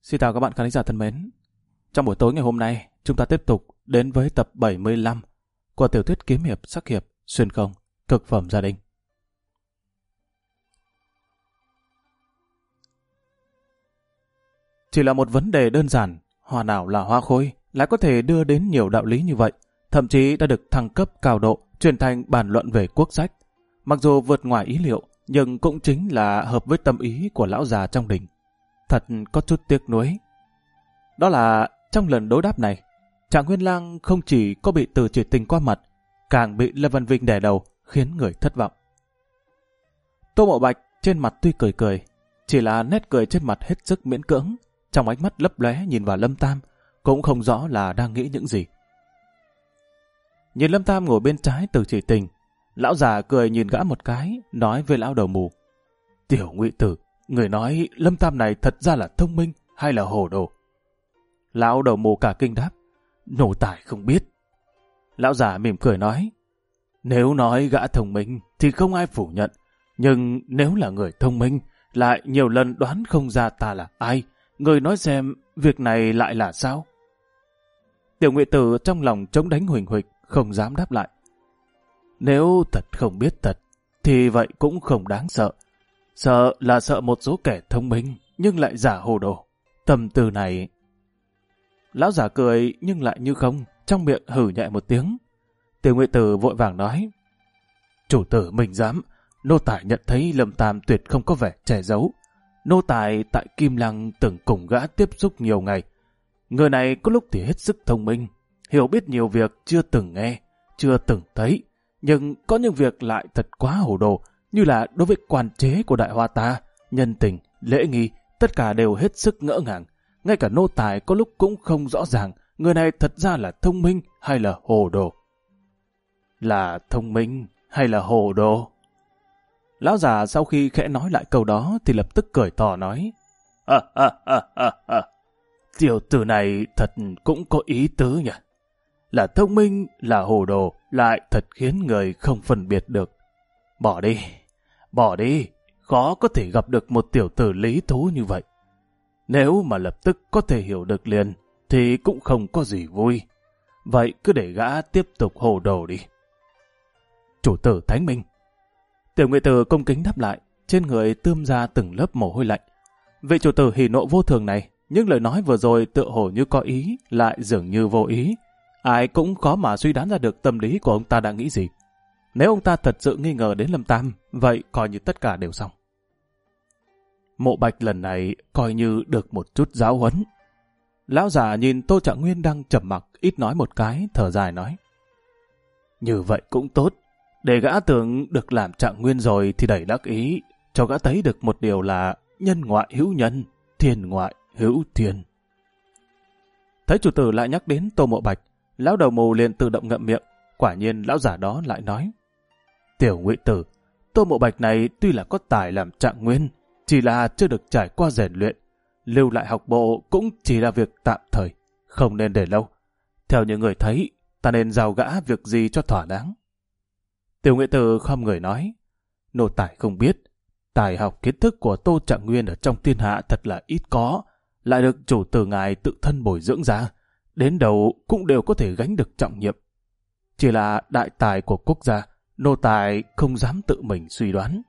Xin chào các bạn khán giả thân mến. Trong buổi tối ngày hôm nay, chúng ta tiếp tục đến với tập 75 của tiểu thuyết kiếm hiệp sắc hiệp xuyên không cực phẩm gia đình. Chỉ là một vấn đề đơn giản, hoa nào là hoa khôi lại có thể đưa đến nhiều đạo lý như vậy, thậm chí đã được thăng cấp cao độ, chuyển thành bàn luận về quốc sách. Mặc dù vượt ngoài ý liệu, nhưng cũng chính là hợp với tâm ý của lão già trong đình. Thật có chút tiếc nuối. Đó là trong lần đối đáp này, Trạng Nguyên Lang không chỉ có bị Từ Chỉ Tình qua mặt, càng bị Lâm Văn Vinh đè đầu, khiến người thất vọng. Tô Mộ Bạch trên mặt tuy cười cười, chỉ là nét cười trên mặt hết sức miễn cưỡng, trong ánh mắt lấp lóe nhìn vào Lâm Tam, cũng không rõ là đang nghĩ những gì. Nhìn Lâm Tam ngồi bên trái Từ Chỉ Tình, lão già cười nhìn gã một cái, nói với lão đầu mù: "Tiểu Ngụy Tử, người nói Lâm Tam này thật ra là thông minh hay là hồ đồ?" Lão đầu mù cả kinh đáp: "Nô tài không biết." Lão già mỉm cười nói: "Nếu nói gã thông minh thì không ai phủ nhận, nhưng nếu là người thông minh lại nhiều lần đoán không ra ta là ai, người nói xem việc này lại là sao?" Tiểu Ngụy Tử trong lòng chống đánh huỳnh huỳnh, không dám đáp lại. Nếu thật không biết thật, thì vậy cũng không đáng sợ. Sợ là sợ một số kẻ thông minh, nhưng lại giả hồ đồ. Tâm tư này... Lão giả cười nhưng lại như không, trong miệng hử nhẹ một tiếng. Tiểu Ngụy Tử vội vàng nói: "Chủ tử mình dám, nô tài nhận thấy Lâm Tam tuyệt không có vẻ che giấu. Nô tài tại Kim Lăng từng cùng gã tiếp xúc nhiều ngày. Người này có lúc thì hết sức thông minh, hiểu biết nhiều việc chưa từng nghe, chưa từng thấy, nhưng có những việc lại thật quá hồ đồ, như là đối với quan chế của Đại Hoa ta, nhân tình, lễ nghi, tất cả đều hết sức ngỡ ngàng. Ngay cả nô tài có lúc cũng không rõ ràng người này thật ra là thông minh hay là hồ đồ." Là thông minh hay là hồ đồ? Lão già sau khi khẽ nói lại câu đó thì lập tức cười to nói: "Tiểu tử này thật cũng có ý tứ nhỉ. Là thông minh, là hồ đồ, lại thật khiến người không phân biệt được. Bỏ đi, khó có thể gặp được một tiểu tử lý thú như vậy. Nếu mà lập tức có thể hiểu được liền, thì cũng không có gì vui. Vậy cứ để gã tiếp tục hồ đồ đi." "Chủ tử thánh minh." Tiểu Ngụy Tử cung kính đáp lại, trên người tươm ra từng lớp mồ hôi lạnh. Vị chủ tử hỉ nộ vô thường này, những lời nói vừa rồi tựa hồ như có ý, lại dường như vô ý. Ai cũng khó mà suy đoán ra được tâm lý của ông ta đang nghĩ gì. Nếu ông ta thật sự nghi ngờ đến Lâm Tam, vậy coi như tất cả đều xong. Mộ Bạch lần này coi như được một chút giáo huấn. Lão già nhìn Tô Trạng Nguyên đang trầm mặc, ít nói một cái, thở dài nói: "Như vậy cũng tốt. Để gã tưởng được làm Trạng Nguyên rồi thì đẩy đắc ý, cho gã thấy được một điều là nhân ngoại hữu nhân, thiên ngoại hữu thiên." Thấy chủ tử lại nhắc đến Tô Mộ Bạch, lão đầu mù liền tự động ngậm miệng. Quả nhiên lão giả đó lại nói: "Tiểu Ngụy Tử, Tô Mộ Bạch này tuy là có tài làm Trạng Nguyên, chỉ là chưa được trải qua rèn luyện, lưu lại học bộ cũng chỉ là việc tạm thời, không nên để lâu. Theo những người thấy, ta nên giao gã việc gì cho thỏa đáng." Tiểu Ngụy Tử khom người nói: "Nô tài không biết, tài học kiến thức của Tô Trạng Nguyên ở trong thiên hạ thật là ít có, lại được chủ tử ngài tự thân bồi dưỡng ra, đến đầu cũng đều có thể gánh được trọng nhiệm. Chỉ là đại tài của quốc gia, nô tài không dám tự mình suy đoán."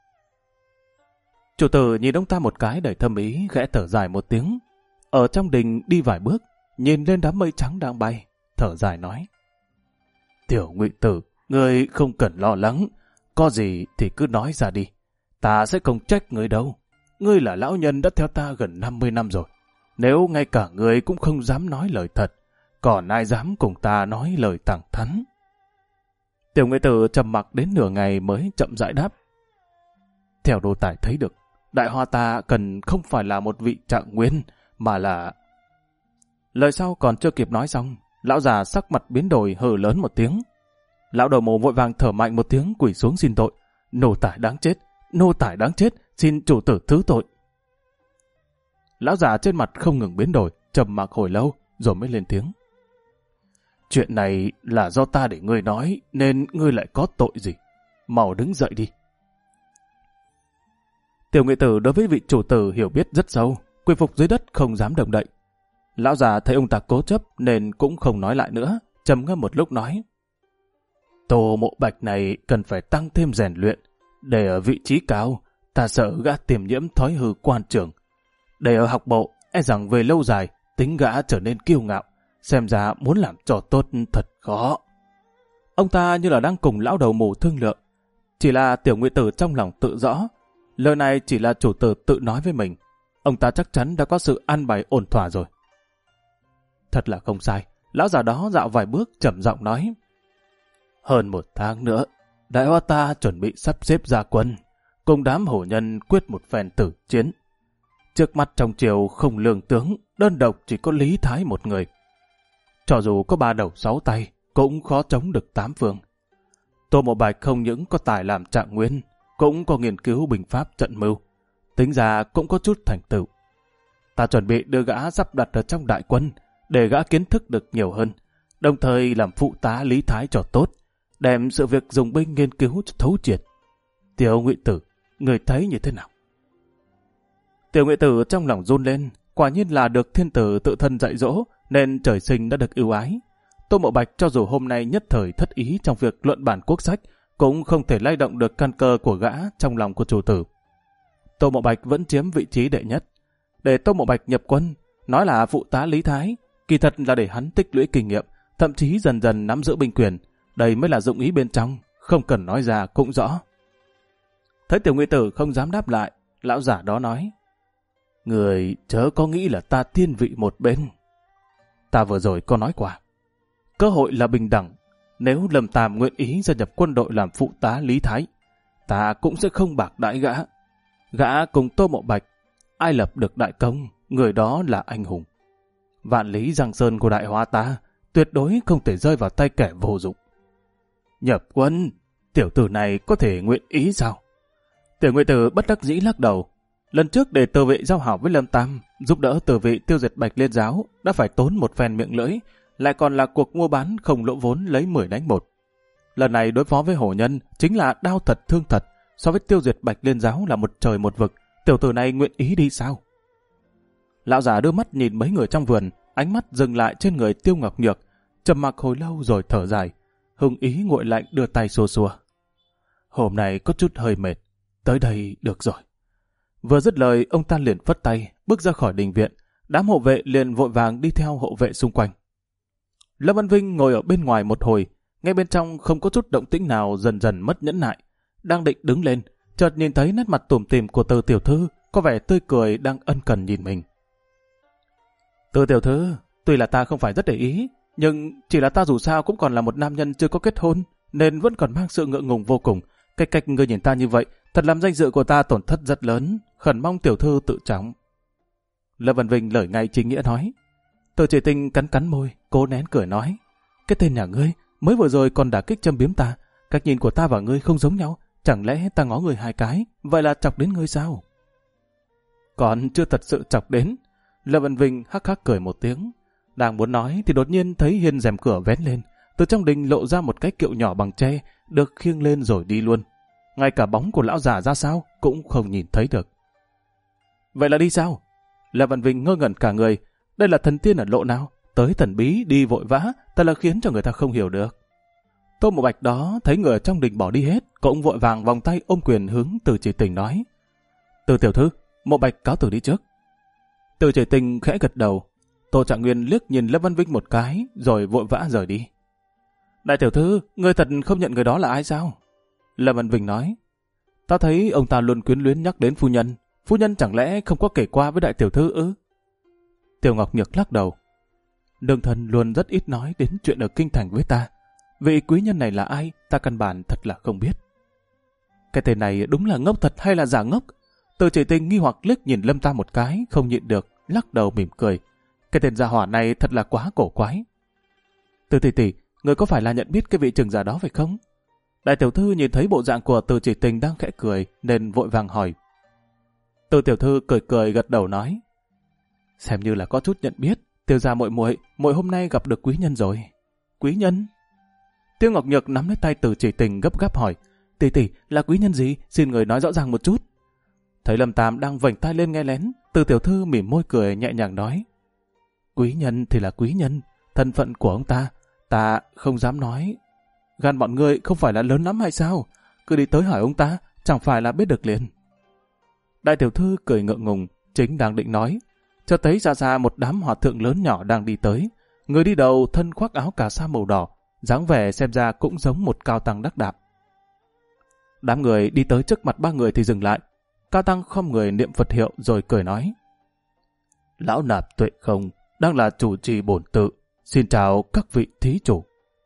Chủ tử nhìn ông ta một cái đầy thâm ý, khẽ thở dài một tiếng. Ở trong đình đi vài bước, nhìn lên đám mây trắng đang bay, thở dài nói: "Tiểu Ngụy Tử, ngươi không cần lo lắng, có gì thì cứ nói ra đi. Ta sẽ không trách ngươi đâu. Ngươi là lão nhân đã theo ta gần 50 năm rồi. Nếu ngay cả ngươi cũng không dám nói lời thật, còn ai dám cùng ta nói lời thẳng thắn?" Tiểu Ngụy Tử trầm mặc đến nửa ngày mới chậm rãi đáp: "Theo nô tài thấy được, Đại Hoa ta cần không phải là một vị Trạng Nguyên, mà là..." Lời sau còn chưa kịp nói xong, lão già sắc mặt biến đổi, hừ lớn một tiếng. Lão đầu mù vội vàng thở mạnh một tiếng, quỳ xuống xin tội: "Nô tài đáng chết, nô tài đáng chết, xin chủ tử thứ tội." Lão già trên mặt không ngừng biến đổi, trầm mặc hồi lâu rồi mới lên tiếng: "Chuyện này là do ta để ngươi nói, nên ngươi lại có tội gì? Mau đứng dậy đi." Tiểu Ngụy Tử đối với vị chủ tử hiểu biết rất sâu, quỳ phục dưới đất không dám động đậy. Lão già thấy ông ta cố chấp nên cũng không nói lại nữa, trầm ngâm một lúc nói: Tô Mộ Bạch này cần phải tăng thêm rèn luyện, để ở vị trí cao, ta sợ gã tiềm nhiễm thói hư quan trường. Để ở học bộ, e rằng về lâu dài, tính gã trở nên kiêu ngạo, xem ra muốn làm trò tốt thật khó. Ông ta như là đang cùng lão đầu mù thương lượng. Chỉ là Tiểu Ngụy Tử trong lòng tự rõ, lời này chỉ là chủ tử tự nói với mình. Ông ta chắc chắn đã có sự an bài ổn thỏa rồi. Thật là không sai, lão già đó dạo vài bước trầm giọng nói: Hơn 1 tháng nữa, Đại Hoa ta chuẩn bị sắp xếp ra quân, cùng đám hổ nhân quyết một phen tử chiến. Trước mắt trong triều không lương tướng, đơn độc chỉ có Lý Thái một người. Cho dù có 3 đầu 6 tay, cũng khó chống được 8 phương. Tô Mộ Bạch không những có tài làm trạng nguyên, cũng có nghiên cứu binh pháp trận mưu, tính ra cũng có chút thành tựu. Ta chuẩn bị đưa gã sắp đặt ở trong đại quân, để gã kiến thức được nhiều hơn, đồng thời làm phụ tá Lý Thái cho tốt, đem sự việc dùng binh nghiên cứu cho thấu triệt. Tiểu Ngụy Tử, người thấy như thế nào? Tiểu Ngụy Tử trong lòng run lên, quả nhiên là được thiên tử tự thân dạy dỗ, nên trời sinh đã được ưu ái. Tô Mộ Bạch cho dù hôm nay nhất thời thất ý trong việc luận bản quốc sách, cũng không thể lay động được căn cơ của gã trong lòng của chủ tử. Tô Mộ Bạch vẫn chiếm vị trí đệ nhất. Để Tô Mộ Bạch nhập quân, nói là phụ tá Lý Thái, kỳ thật là để hắn tích lũy kinh nghiệm, thậm chí dần dần nắm giữ binh quyền. Đây mới là dụng ý bên trong, không cần nói ra cũng rõ. Thấy Tiểu Ngụy Tử không dám đáp lại, lão giả đó nói: Người chớ có nghĩ là ta thiên vị một bên. Ta vừa rồi có nói qua, cơ hội là bình đẳng. Nếu Lâm Tam nguyện ý gia nhập quân đội làm phụ tá Lý Thái, ta cũng sẽ không bạc đãi gã. Gã cùng Tô Mộ Bạch, ai lập được đại công, người đó là anh hùng. Vạn lý giang sơn của Đại Hoa ta tuyệt đối không thể rơi vào tay kẻ vô dụng. Nhập quân, tiểu tử này có thể nguyện ý sao? Tiểu Ngụy Tử bất đắc dĩ lắc đầu. Lần trước để Từ Vệ giao hảo với Lâm Tam, giúp đỡ Từ Vệ tiêu diệt Bạch Liên giáo, đã phải tốn một phen miệng lưỡi, lại còn là cuộc mua bán không lỗ vốn lấy 10 đánh 1. Lần này đối phó với hổ nhân chính là đao thật thương thật, so với tiêu diệt Bạch Liên giáo là một trời một vực. Tiểu tử này nguyện ý đi sao? Lão già đưa mắt nhìn mấy người trong vườn, ánh mắt dừng lại trên người Tiêu Ngọc Nhược, trầm mặc hồi lâu rồi thở dài, hưng ý nguội lạnh đưa tay xua xua. Hôm nay có chút hơi mệt, tới đây được rồi. Vừa dứt lời, ông ta liền phất tay, bước ra khỏi đình viện. Đám hộ vệ liền vội vàng đi theo hộ vệ xung quanh. Lâm Văn Vinh ngồi ở bên ngoài một hồi, ngay bên trong không có chút động tĩnh nào, dần dần mất nhẫn nại. Đang định đứng lên, chợt nhìn thấy nét mặt tủm tỉm của Từ tiểu thư, có vẻ tươi cười đang ân cần nhìn mình. Từ tiểu thư, tuy là ta không phải rất để ý, nhưng chỉ là ta dù sao cũng còn là một nam nhân chưa có kết hôn, nên vẫn còn mang sự ngượng ngùng vô cùng. Cái cách ngươi nhìn ta như vậy, thật làm danh dự của ta tổn thất rất lớn, khẩn mong tiểu thư tự trọng. Lâm Văn Vinh lời ngay chính nghĩa nói. Từ Chỉ Tinh cắn cắn môi, cố nén cười nói: Cái tên nhà ngươi mới vừa rồi còn đả kích châm biếm ta, cách nhìn của ta và ngươi không giống nhau, chẳng lẽ ta ngó người 2 cái, vậy là chọc đến ngươi sao? Còn chưa thật sự chọc đến. Lâm Văn Vinh hắc hắc cười một tiếng, đang muốn nói thì đột nhiên thấy hiên rèm cửa vén lên, từ trong đình lộ ra một cái kiệu nhỏ bằng tre, được khiêng lên rồi đi luôn. Ngay cả bóng của lão già ra sao cũng không nhìn thấy được. Vậy là đi sao? Lâm Văn Vinh ngơ ngẩn cả người. Đây là thần tiên ở lộ nào? Tới thần bí đi vội vã, thật là khiến cho người ta không hiểu được. Tô Mộ Bạch đó thấy người ở trong đình bỏ đi hết, cũng vội vàng vòng tay ôm quyền hướng Từ Chỉ Tình nói: Từ tiểu thư, Mộ Bạch cáo từ đi trước. Từ Chỉ Tình khẽ gật đầu. Tô Trạng Nguyên liếc nhìn Lâm Văn Vinh một cái, rồi vội vã rời đi. Đại tiểu thư, ngươi thật không nhận người đó là ai sao? Lâm Văn Vinh nói: Ta thấy ông ta luôn quyến luyến nhắc đến phu nhân chẳng lẽ không có kể qua với đại tiểu thư ư? Tiêu Ngọc Nhược lắc đầu. Nương thân luôn rất ít nói đến chuyện ở kinh thành với ta. Vị quý nhân này là ai, ta căn bản thật là không biết. Cái tên này đúng là ngốc thật hay là giả ngốc? Từ Chỉ Tình nghi hoặc liếc nhìn Lâm Tam một cái, không nhịn được, lắc đầu mỉm cười. Cái tên gia hỏa này thật là quá cổ quái. Từ tỷ tỷ, người có phải là nhận biết cái vị trưởng giả đó phải không? Đại tiểu thư nhìn thấy bộ dạng của Từ Chỉ Tình đang khẽ cười, nên vội vàng hỏi. Từ tiểu thư cười cười gật đầu nói: Xem như là có chút nhận biết, Tiêu gia muội hôm nay gặp được quý nhân rồi. Quý nhân? Tiêu Ngọc Nhược nắm lấy tay Từ Chỉ Tình gấp gáp hỏi: Tỷ tỷ, là quý nhân gì? Xin người nói rõ ràng một chút. Thấy Lâm Tam đang vểnh tai lên nghe lén, Từ tiểu thư mỉm môi cười nhẹ nhàng nói, quý nhân thì là quý nhân, thân phận của ông ta không dám nói. Gan bọn ngươi không phải là lớn lắm hay sao? Cứ đi tới hỏi ông ta, chẳng phải là biết được liền. Đại tiểu thư cười ngượng ngùng, chính đang định nói, cho thấy xa xa một đám hòa thượng lớn nhỏ đang đi tới. Người đi đầu thân khoác áo cà sa màu đỏ, dáng vẻ xem ra cũng giống một cao tăng đắc đạo. Đám người đi tới trước mặt ba người thì dừng lại. Cao tăng khom người niệm Phật hiệu rồi cười nói, lão nạp Tuệ Không đang là chủ trì bổn tự, xin chào các vị thí chủ.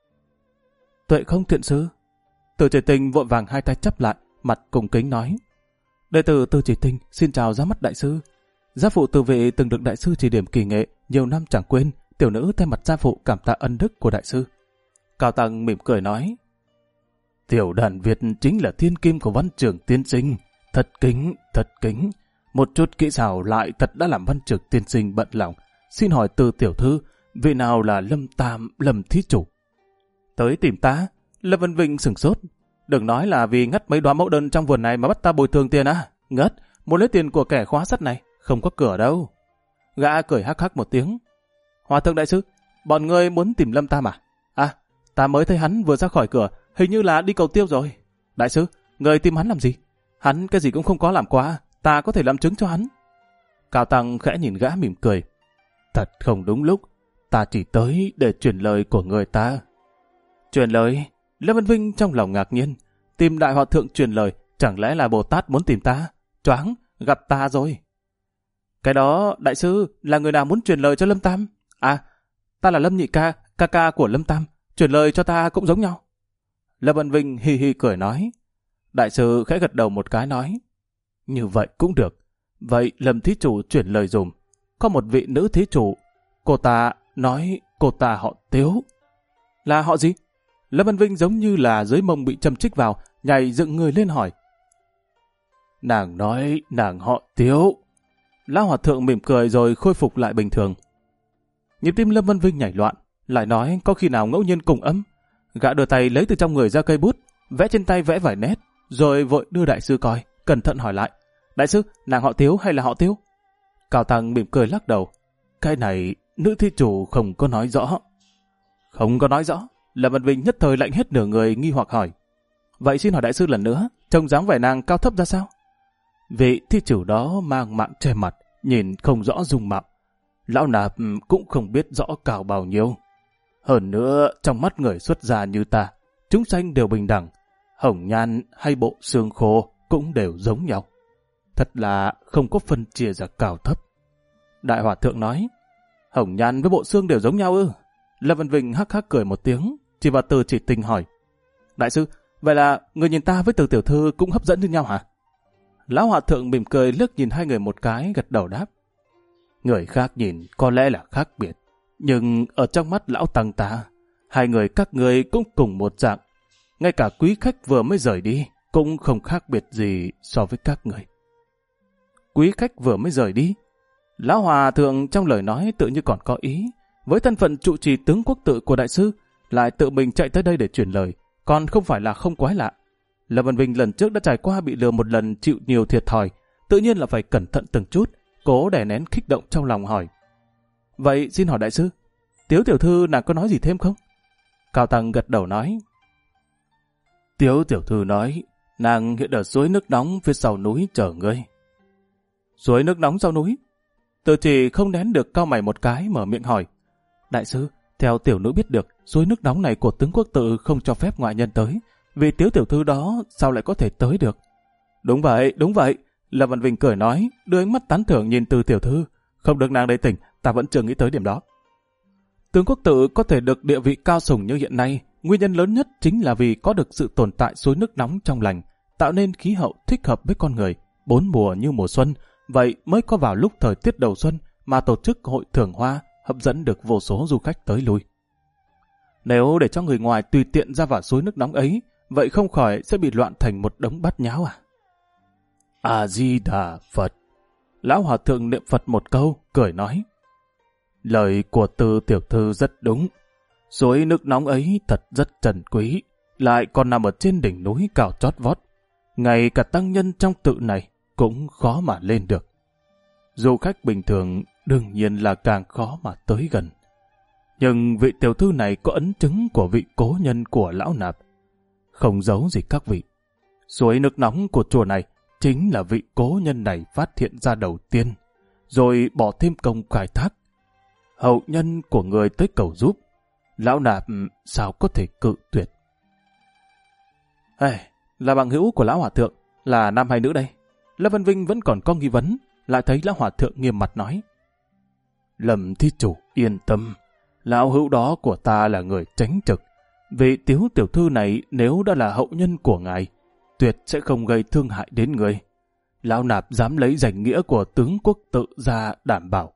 Tuệ Không thiện sư. Từ Chỉ Tinh vội vàng hai tay chắp lại, mặt cung kính nói, đệ tử Từ Chỉ Tinh xin chào ra mắt đại sư. Gia phụ Từ Vị từng được đại sư chỉ điểm kỳ nghệ, nhiều năm chẳng quên, tiểu nữ thay mặt gia phụ cảm tạ ân đức của đại sư. Cao tăng mỉm cười nói, tiểu đàn Việt chính là thiên kim của văn trường tiên sinh, thật kính, một chút kỹ xảo lại thật đã làm văn trường tiên sinh bận lòng. Xin hỏi Từ tiểu thư, vị nào là Lâm Tam, Lâm thí chủ? Tới tìm ta? Lâm Vân Vinh sửng sốt. Đừng nói là vì ngắt mấy đóa mẫu đơn trong vườn này mà bắt ta bồi thường tiền á. Ngất, muốn lấy tiền của kẻ khóa sắt này, không có cửa đâu. Gã cười hắc hắc một tiếng. Hòa thượng đại sư, bọn ngươi muốn tìm Lâm Tam à? À, ta mới thấy hắn vừa ra khỏi cửa, hình như là đi cầu tiêu rồi. Đại sư, ngươi tìm hắn làm gì? Hắn cái gì cũng không có làm quá, ta có thể làm chứng cho hắn. Cao tăng khẽ nhìn gã mỉm cười. Thật không đúng lúc, ta chỉ tới để truyền lời của người ta. Truyền lời? Lâm Văn Vinh trong lòng ngạc nhiên. Tìm đại hòa thượng truyền lời, chẳng lẽ là Bồ Tát muốn tìm ta? Choáng, gặp ta rồi. Cái đó, đại sư, là người nào muốn truyền lời cho Lâm Tam? À, ta là Lâm Nhị Ca, ca của Lâm Tam, truyền lời cho ta cũng giống nhau. Lâm Văn Vinh hi hi cười nói. Đại sư khẽ gật đầu một cái nói, như vậy cũng được. Vậy Lâm thí chủ chuyển lời dùm. Có một vị nữ thí chủ, cô ta nói cô ta họ Tiếu. Là họ gì? Lâm Văn Vinh giống như là dưới mông bị châm chích vào, nhảy dựng người lên hỏi. Nàng nói nàng họ Tiếu. Lão hòa thượng mỉm cười rồi khôi phục lại bình thường. Nhịp tim Lâm Văn Vinh nhảy loạn, lại nói có khi nào ngẫu nhiên cùng ấm. Gã đưa tay lấy từ trong người ra cây bút, vẽ trên tay vẽ vài nét, rồi vội đưa đại sư coi, cẩn thận hỏi lại. Đại sư, nàng họ Tiếu hay là họ Tiếu? Cao tăng mỉm cười lắc đầu. Cái này nữ thí chủ không có nói rõ. Không có nói rõ? Lâm Văn Vinh nhất thời lạnh hết nửa người nghi hoặc hỏi. Vậy xin hỏi đại sư lần nữa, trông dáng vẻ nàng cao thấp ra sao? Vị thí chủ đó mang mạng che mặt, nhìn không rõ dung mạo. Lão nạp cũng không biết rõ cao bao nhiêu. Hơn nữa, trong mắt người xuất gia như ta, chúng sanh đều bình đẳng. Hồng nhan hay bộ xương khô cũng đều giống nhau. Thật là không có phân chia ra cao thấp. Đại hòa thượng nói, hồng nhan với bộ xương đều giống nhau ư? Lâm Văn Vinh hắc hắc cười một tiếng, chỉ vào Từ Chỉ Tinh hỏi. Đại sư, vậy là người nhìn ta với Từ tiểu thư cũng hấp dẫn như nhau hả? Lão hòa thượng mỉm cười liếc nhìn hai người một cái, gật đầu đáp. Người khác nhìn có lẽ là khác biệt, nhưng ở trong mắt lão tăng ta, hai người các ngươi cũng cùng một dạng. Ngay cả quý khách vừa mới rời đi cũng không khác biệt gì so với các người. Quý khách vừa mới rời đi? Lão hòa thượng trong lời nói tự như còn có ý. Với thân phận trụ trì tướng quốc tự của đại sư, lại tự mình chạy tới đây để truyền lời, còn không phải là không quái lạ. Lâm Văn Vinh lần trước đã trải qua bị lừa một lần, chịu nhiều thiệt thòi, tự nhiên là phải cẩn thận từng chút, cố đè nén kích động trong lòng hỏi. Vậy xin hỏi đại sư, Tiếu tiểu thư nàng có nói gì thêm không? Cao tăng gật đầu nói. Tiếu tiểu thư nói, nàng hiện ở suối nước nóng phía sau núi chờ ngươi. Suối nước nóng sau núi? Từ Chỉ không nén được cau mày một cái, mở miệng hỏi. Đại sư, theo tiểu nữ biết được, suối nước nóng này của tướng quốc tự không cho phép ngoại nhân tới. Vì Tiếu tiểu thư đó sao lại có thể tới được? Đúng vậy. Lâm Văn Vinh cười nói, đưa ánh mắt tán thưởng nhìn Từ tiểu thư. Không được nàng đầy tỉnh, ta vẫn chưa nghĩ tới điểm đó. Tướng quốc tự có thể được địa vị cao sủng như hiện nay, nguyên nhân lớn nhất chính là vì có được sự tồn tại suối nước nóng trong lành, tạo nên khí hậu thích hợp với con người, bốn mùa như mùa xuân. Vậy mới có vào lúc thời tiết đầu xuân mà tổ chức hội thưởng hoa, hấp dẫn được vô số du khách tới lui. Nếu để cho người ngoài tùy tiện ra vào suối nước nóng ấy, vậy không khỏi sẽ bị loạn thành một đống bát nháo à? A-di-đà Phật. Lão hòa thượng niệm Phật một câu, cười nói. Lời của Từ tiểu thư rất đúng. Suối nước nóng ấy thật rất trân quý, lại còn nằm ở trên đỉnh núi cao chót vót. Ngay cả tăng nhân trong tự này cũng khó mà lên được. du khách bình thường đương nhiên là càng khó mà tới gần. Nhưng vị tiểu thư này có ấn chứng của vị cố nhân của lão nạp. Không giấu gì các vị, suối nước nóng của chùa này chính là vị cố nhân này phát hiện ra đầu tiên, rồi bỏ thêm công khai thác. Hậu nhân của người tới cầu giúp, lão nạp sao có thể cự tuyệt. Là bằng hữu của lão hòa thượng, là nam hay nữ đây? Lâm Văn Vinh vẫn còn có nghi vấn, lại thấy lão hòa thượng nghiêm mặt nói. Lâm thí chủ yên tâm, lão hữu đó của ta là người tránh trực. Vị Tiếu tiểu thư này nếu đã là hậu nhân của ngài, tuyệt sẽ không gây thương hại đến người. Lão nạp dám lấy danh nghĩa của tướng quốc tự ra đảm bảo.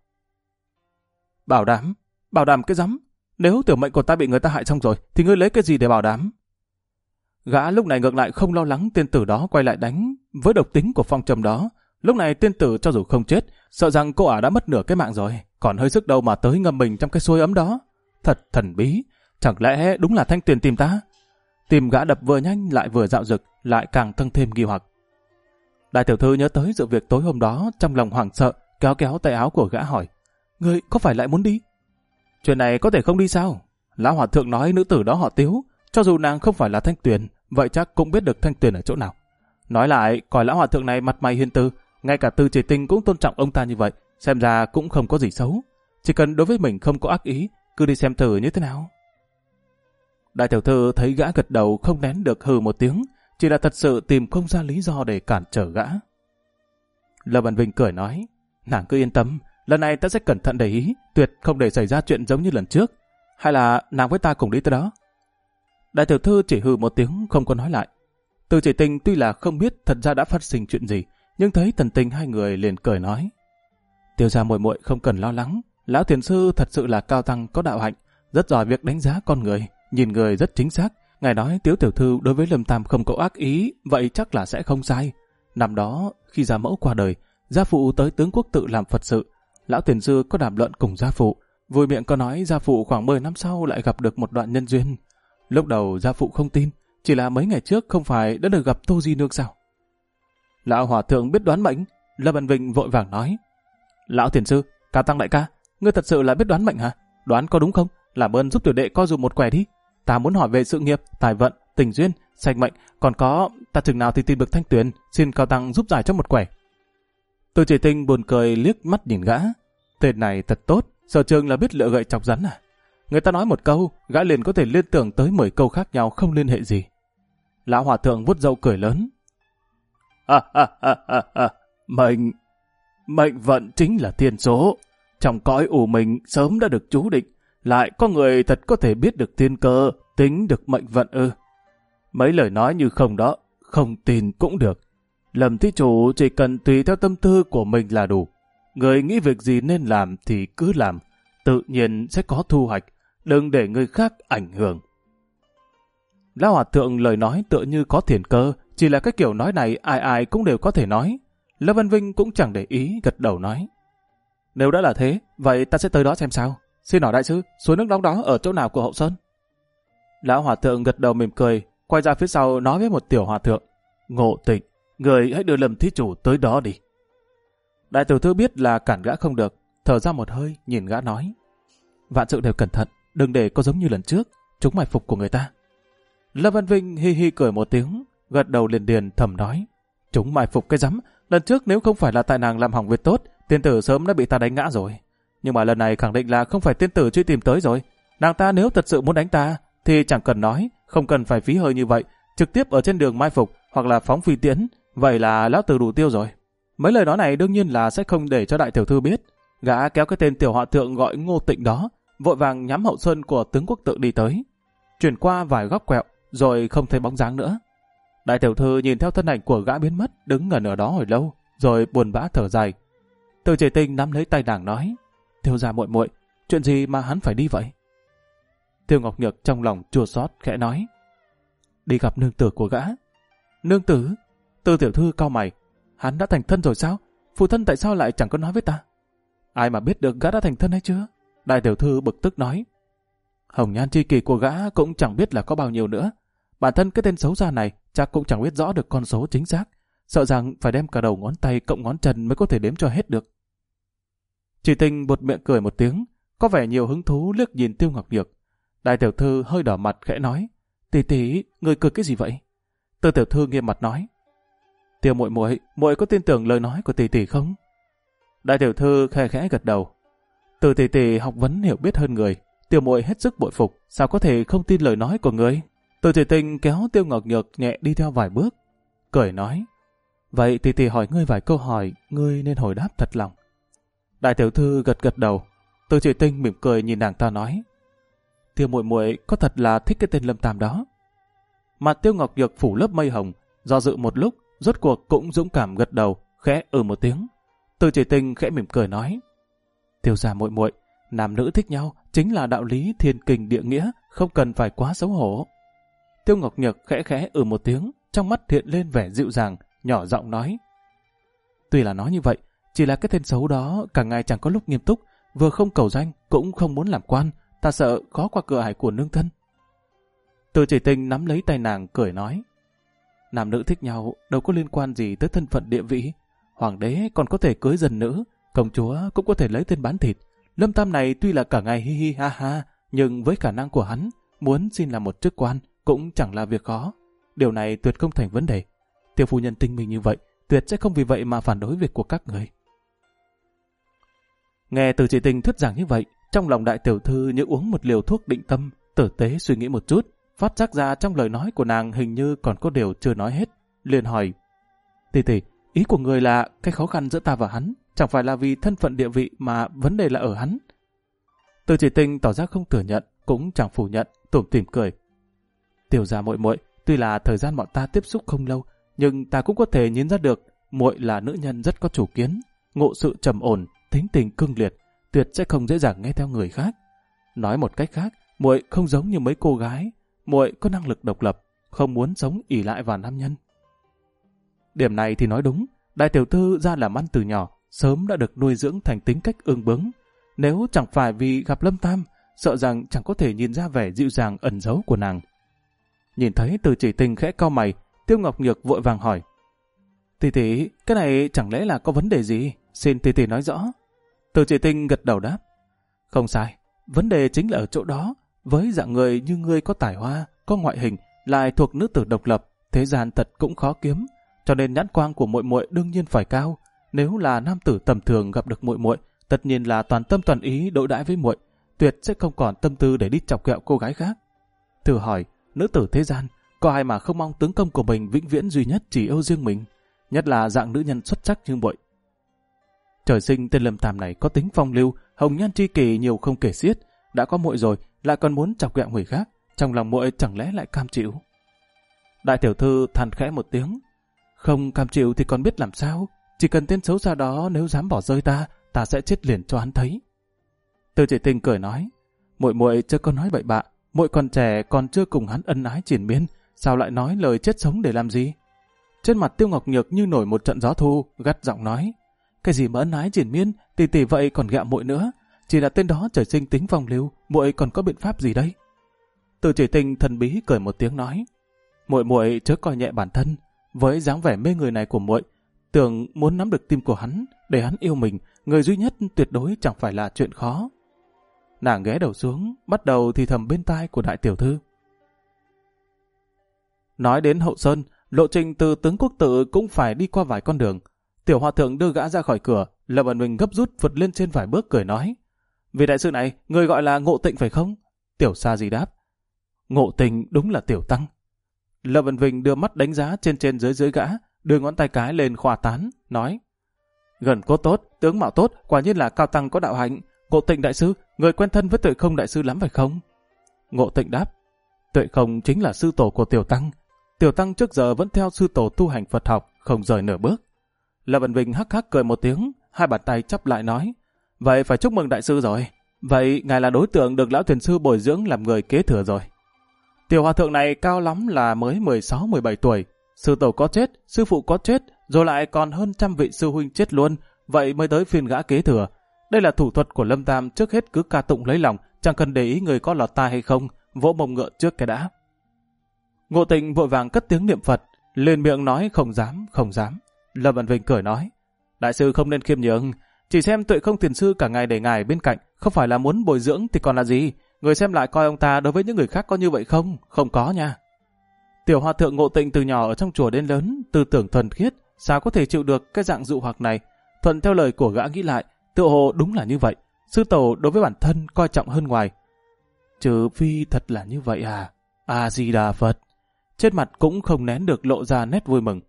Bảo đảm cái rắm. Nếu tiểu mệnh của ta bị người ta hại xong rồi, thì ngươi lấy cái gì để bảo đảm? Gã lúc này ngược lại không lo lắng tiên tử đó quay lại đánh với độc tính của phong trầm đó. Lúc này tiên tử cho dù không chết, sợ rằng cô ả đã mất nửa cái mạng rồi, còn hơi sức đâu mà tới ngâm mình trong cái suối ấm đó. Thật thần bí, chẳng lẽ đúng là Thanh Tuyền tìm ta? Tìm gã đập vừa nhanh lại vừa dạo dực, lại càng tăng thêm nghi hoặc. Đại tiểu thư nhớ tới sự việc tối hôm đó, trong lòng hoảng sợ, kéo kéo tay áo của gã hỏi, ngươi có phải lại muốn đi? Chuyện này có thể không đi sao? Lão hòa thượng nói nữ tử đó họ Tiếu, cho dù nàng không phải là Thanh Tuyền, vậy chắc cũng biết được Thanh Tuyền ở chỗ nào. Nói lại, coi lão hòa thượng này mặt mày hiền từ, ngay cả Từ Chỉ Tinh cũng tôn trọng ông ta như vậy, xem ra cũng không có gì xấu. Chỉ cần đối với mình không có ác ý, cứ đi xem thử như thế nào. Đại tiểu thư thấy gã gật đầu không nén được hừ một tiếng, chỉ là thật sự tìm không ra lý do để cản trở gã. Lâm Văn Vinh cười nói, nàng cứ yên tâm, lần này ta sẽ cẩn thận để ý, tuyệt không để xảy ra chuyện giống như lần trước. Hay là nàng với ta cùng đi tới đó? Đại tiểu thư chỉ hừ một tiếng không có nói lại. Từ Chỉ Tinh tuy là không biết thật ra đã phát sinh chuyện gì, nhưng thấy thần tình hai người liền cười nói, Tiêu gia muội muội không cần lo lắng, lão thiền sư thật sự là cao tăng có đạo hạnh, rất giỏi việc đánh giá con người, nhìn người rất chính xác. Ngài nói Tiếu tiểu thư đối với Lâm Tam không có ác ý, vậy chắc là sẽ không sai. Năm đó khi gia mẫu qua đời, gia phụ tới tướng quốc tự làm Phật sự, lão thiền sư có đàm luận cùng gia phụ, vui miệng có nói gia phụ khoảng 10 năm sau lại gặp được một đoạn nhân duyên. Lúc đầu gia phụ không tin, chỉ là mấy ngày trước không phải đã được gặp Tô Di Nương sao? Lão hòa thượng biết đoán mệnh. Lâm Văn Vinh vội vàng nói, lão thiền sư, cao tăng đại ca, ngươi thật sự là biết đoán mệnh hả? Đoán có đúng không? Làm ơn giúp tiểu đệ coi dùm một quẻ đi. Ta muốn hỏi về sự nghiệp, tài vận, tình duyên, sanh mệnh, còn có ta chừng nào thì tìm được Thanh Tuyền, xin cao tăng giúp giải cho một quẻ. Từ Chỉ Tinh buồn cười liếc mắt nhìn gã. Tên này thật tốt, sở trường là biết lựa gậy chọc rắn à? Người ta nói một câu, gã liền có thể liên tưởng tới 10 câu khác nhau không liên hệ gì. Lão hòa thượng vuốt râu cười lớn. Mệnh vận chính là thiên số. Trong cõi ủ mình sớm đã được chú định, lại có người thật có thể biết được thiên cơ, tính được mệnh vận ư? Mấy lời nói như không đó, không tin cũng được. Lâm thí chủ chỉ cần tùy theo tâm tư của mình là đủ. Người nghĩ việc gì nên làm thì cứ làm, tự nhiên sẽ có thu hoạch, đừng để người khác ảnh hưởng. Lão hòa thượng lời nói tựa như có thiền cơ, chỉ là cái kiểu nói này ai ai cũng đều có thể nói. Lâm Văn Vinh cũng chẳng để ý, gật đầu nói, nếu đã là thế, vậy ta sẽ tới đó xem sao. Xin hỏi đại sư, suối nước nóng đó ở chỗ nào của Hậu Sơn? Lão hòa thượng gật đầu mỉm cười, quay ra phía sau nói với một tiểu hòa thượng, Ngộ Tịnh, người hãy đưa Lâm thí chủ tới đó đi. Đại tiểu thư biết là cản gã không được, thở ra một hơi, nhìn gã nói, vạn sự đều cẩn thận, đừng để có giống như lần trước, chúng mai phục của người ta. Lâm Văn Vinh hi hi cười một tiếng, gật đầu liền điền thầm nói, chúng mai phục cái rắm, lần trước nếu không phải là tại nàng làm hỏng việc tốt, tiên tử sớm đã bị ta đánh ngã rồi. Nhưng mà lần này khẳng định là không phải tiên tử truy tìm tới rồi. Nàng ta nếu thật sự muốn đánh ta, thì chẳng cần nói, không cần phải phí hơi như vậy, trực tiếp ở trên đường mai phục hoặc là phóng phi tiễn, vậy là lão tử đủ tiêu rồi. Mấy lời nói này đương nhiên là sẽ không để cho đại tiểu thư biết. Gã kéo cái tên tiểu hòa thượng gọi Ngô Tịnh đó, vội vàng nhắm Hậu Sơn của tướng quốc tự đi tới. Chuyển qua vài góc quẹo, rồi không thấy bóng dáng nữa. Đại tiểu thư nhìn theo thân ảnh của gã biến mất, đứng ngẩn ở đó hồi lâu, rồi buồn bã thở dài. Từ Chỉ Tinh nắm lấy tay nàng nói, Tiêu gia muội muội, chuyện gì mà hắn phải đi vậy? Tiêu Ngọc Nhược trong lòng chua xót khẽ nói, đi gặp nương tử của gã. Nương tử? Từ tiểu thư cau mày, hắn đã thành thân rồi sao? Phụ thân tại sao lại chẳng có nói với ta? Ai mà biết được gã đã thành thân hay chưa? Đại tiểu thư bực tức nói, hồng nhan chi kỷ của gã cũng chẳng biết là có bao nhiêu nữa. Bản thân cái tên xấu xa này chắc cũng chẳng biết rõ được con số chính xác, sợ rằng phải đem cả đầu ngón tay cộng ngón chân mới có thể đếm cho hết được. Chỉ Tinh buột miệng cười một tiếng, có vẻ nhiều hứng thú liếc nhìn Tiêu Ngọc Nhược. Đại tiểu thư hơi đỏ mặt khẽ nói, tỷ tỷ, người cười cái gì vậy? Từ tiểu thư nghiêm mặt nói, Tiêu muội muội, muội có tin tưởng lời nói của tỷ tỷ không? Đại tiểu thư khẽ khẽ gật đầu. Từ tỷ tỷ học vấn hiểu biết hơn người, tiểu muội hết sức bội phục, sao có thể không tin lời nói của người? Từ Chỉ Tinh kéo Tiêu Ngọc Nhược nhẹ đi theo vài bước, cười nói, vậy tỷ tỷ hỏi ngươi vài câu hỏi, ngươi nên hồi đáp thật lòng. Đại tiểu thư gật gật đầu. Từ Chỉ Tinh mỉm cười nhìn nàng ta nói, Tiêu muội muội có thật là thích cái tên Lâm Tam đó? Mặt Tiêu Ngọc Nhược phủ lớp mây hồng, do dự một lúc, rốt cuộc cũng dũng cảm gật đầu, khẽ một tiếng. Từ Chỉ Tinh khẽ mỉm cười nói, Tiêu gia muội muội, nam nữ thích nhau chính là đạo lý thiên kinh địa nghĩa, không cần phải quá xấu hổ. Tiêu Ngọc Nhược khẽ một tiếng, trong mắt hiện lên vẻ dịu dàng, nhỏ giọng nói, tuy là nói như vậy, chỉ là cái tên xấu đó cả ngày chẳng có lúc nghiêm túc, vừa không cầu danh cũng không muốn làm quan, ta sợ khó qua cửa ải của nương thân. Từ Chỉ Tinh nắm lấy tay nàng cười nói, nam nữ thích nhau đâu có liên quan gì tới thân phận địa vị, hoàng đế còn có thể cưới dân nữ, công chúa cũng có thể lấy tên bán thịt. Lâm Tam này tuy là cả ngày hi hi ha ha, nhưng với khả năng của hắn, muốn xin làm một chức quan cũng chẳng là việc khó. Điều này tuyệt không thành vấn đề. Tiểu phu nhân tinh minh như vậy, tuyệt sẽ không vì vậy mà phản đối việc của các người. Nghe Từ Chỉ Tinh thuyết giảng như vậy, trong lòng đại tiểu thư như uống một liều thuốc định tâm, tử tế suy nghĩ một chút, phát giác ra trong lời nói của nàng hình như còn có điều chưa nói hết, liền hỏi, tỷ tỷ, ý của người là cái khó khăn giữa ta và hắn, chẳng phải là vì thân phận địa vị mà vấn đề là ở hắn. Từ Chỉ Tinh tỏ ra không thừa nhận, cũng chẳng phủ nhận, tủm tỉm cười. Tiểu gia muội muội, tuy là thời gian bọn ta tiếp xúc không lâu, nhưng ta cũng có thể nhìn ra được, muội là nữ nhân rất có chủ kiến, ngộ sự trầm ổn, tính tình cương liệt, tuyệt sẽ không dễ dàng nghe theo người khác. Nói một cách khác, muội không giống như mấy cô gái, muội có năng lực độc lập, không muốn sống ỷ lại vào nam nhân. Điểm này thì nói đúng, đại tiểu thư ra làm ăn từ nhỏ, sớm đã được nuôi dưỡng thành tính cách ương bướng. Nếu chẳng phải vì gặp Lâm Tam, sợ rằng chẳng có thể nhìn ra vẻ dịu dàng ẩn giấu của nàng. Nhìn thấy Từ Chỉ Tinh khẽ cau mày, Tiêu Ngọc Nhược vội vàng hỏi, tỷ tỷ, cái này chẳng lẽ là có vấn đề gì? Xin tỷ tỷ nói rõ. Từ Chỉ Tinh gật đầu đáp, không sai, vấn đề chính là ở chỗ đó. Với dạng người như ngươi có tài hoa, có ngoại hình, lại thuộc nữ tử độc lập, thế gian thật cũng khó kiếm, cho nên nhãn quang của muội muội đương nhiên phải cao. Nếu là nam tử tầm thường gặp được muội muội, tất nhiên là toàn tâm toàn ý đối đãi với muội, tuyệt sẽ không còn tâm tư để đi chọc ghẹo cô gái khác. Thử hỏi, nữ tử thế gian, có ai mà không mong tướng công của mình vĩnh viễn duy nhất chỉ yêu riêng mình, nhất là dạng nữ nhân xuất sắc như muội. Trời sinh tên Lâm Tam này có tính phong lưu, hồng nhan tri kỷ nhiều không kể xiết, đã có muội rồi lại còn muốn chọc ghẹo người khác, trong lòng muội chẳng lẽ lại cam chịu? Đại tiểu thư than khẽ một tiếng, không cam chịu thì còn biết làm sao, chỉ cần tên xấu xa đó nếu dám bỏ rơi ta, ta sẽ chết liền cho hắn thấy. Từ Chỉ Tinh cười nói, muội muội chưa có nói bậy bạ, muội còn trẻ còn chưa cùng hắn ân ái triền miên, sao lại nói lời chết sống để làm gì? Trên mặt Tiêu Ngọc Nhược như nổi một trận gió thu, gắt giọng nói, cái gì mà ân ái triền miên, tỷ vậy còn gạ muội nữa, chỉ là tên đó trời sinh tính phong lưu, muội còn có biện pháp gì đây? Từ Chỉ Tinh thần bí cười một tiếng nói, muội muội chớ coi nhẹ bản thân, với dáng vẻ mê người này của muội, tưởng muốn nắm được tim của hắn, để hắn yêu mình, người duy nhất tuyệt đối chẳng phải là chuyện khó. Nàng ghé đầu xuống, bắt đầu thì thầm bên tai của đại tiểu thư. Nói đến Hậu Sơn, lộ trình từ Tướng Quốc Tự cũng phải đi qua vài con đường. Tiểu hòa thượng đưa gã ra khỏi cửa, Lâm Ẩn Mình gấp rút vượt lên trên vài bước cười nói, vị đại sư này, người gọi là Ngộ Tịnh phải không? Tiểu Sa Di đáp, Ngộ Tịnh đúng là tiểu tăng. Lâm Ẩn Vinh đưa mắt đánh giá trên dưới gã, đưa ngón tay cái lên khoa tán, nói, gần cốt tốt, tướng mạo tốt, quả nhiên là cao tăng có đạo hạnh. Ngộ Tịnh đại sư, người quen thân với Tuệ Không đại sư lắm phải không? Ngộ Tịnh đáp, Tuệ Không chính là sư tổ của tiểu tăng. Tiểu tăng trước giờ vẫn theo sư tổ tu hành Phật học, không rời nửa bước. Lâm Ẩn Vinh hắc hắc cười một tiếng, hai bàn tay chắp lại nói, vậy phải chúc mừng đại sư rồi. Vậy ngài là đối tượng được lão thiền sư bồi dưỡng làm người kế thừa rồi. Tiểu hòa thượng này cao lắm là mới 16-17 tuổi. Sư tổ có chết, sư phụ có chết, rồi lại còn hơn 100 vị sư huynh chết luôn, vậy mới tới phiên gã kế thừa. Đây là thủ thuật của Lâm Tam, trước hết cứ ca tụng lấy lòng, chẳng cần để ý người có lọt tai hay không, vỗ mông ngựa trước cái đã. Ngộ Tịnh vội vàng cất tiếng niệm Phật, lên miệng nói không dám. Lâm Ẩn Vinh cười nói, đại sư không nên khiêm nhường, Chỉ xem Tuệ Không Thiền sư cả ngày để ngài bên cạnh, không phải là muốn bồi dưỡng thì còn là gì? Người xem lại coi ông ta đối với những người khác có như vậy không? Không có nha. Tiểu hòa thượng Ngộ Tịnh từ nhỏ ở trong chùa đến lớn, tư tưởng thuần khiết, sao có thể chịu được cái dạng dụ hoặc này? Thuận theo lời của gã nghĩ lại, tựa hồ đúng là như vậy. Sư tổ đối với bản thân coi trọng hơn ngoài. Trừ phi thật là như vậy à? A-di-đà Phật. Trên mặt cũng không nén được lộ ra nét vui mừng.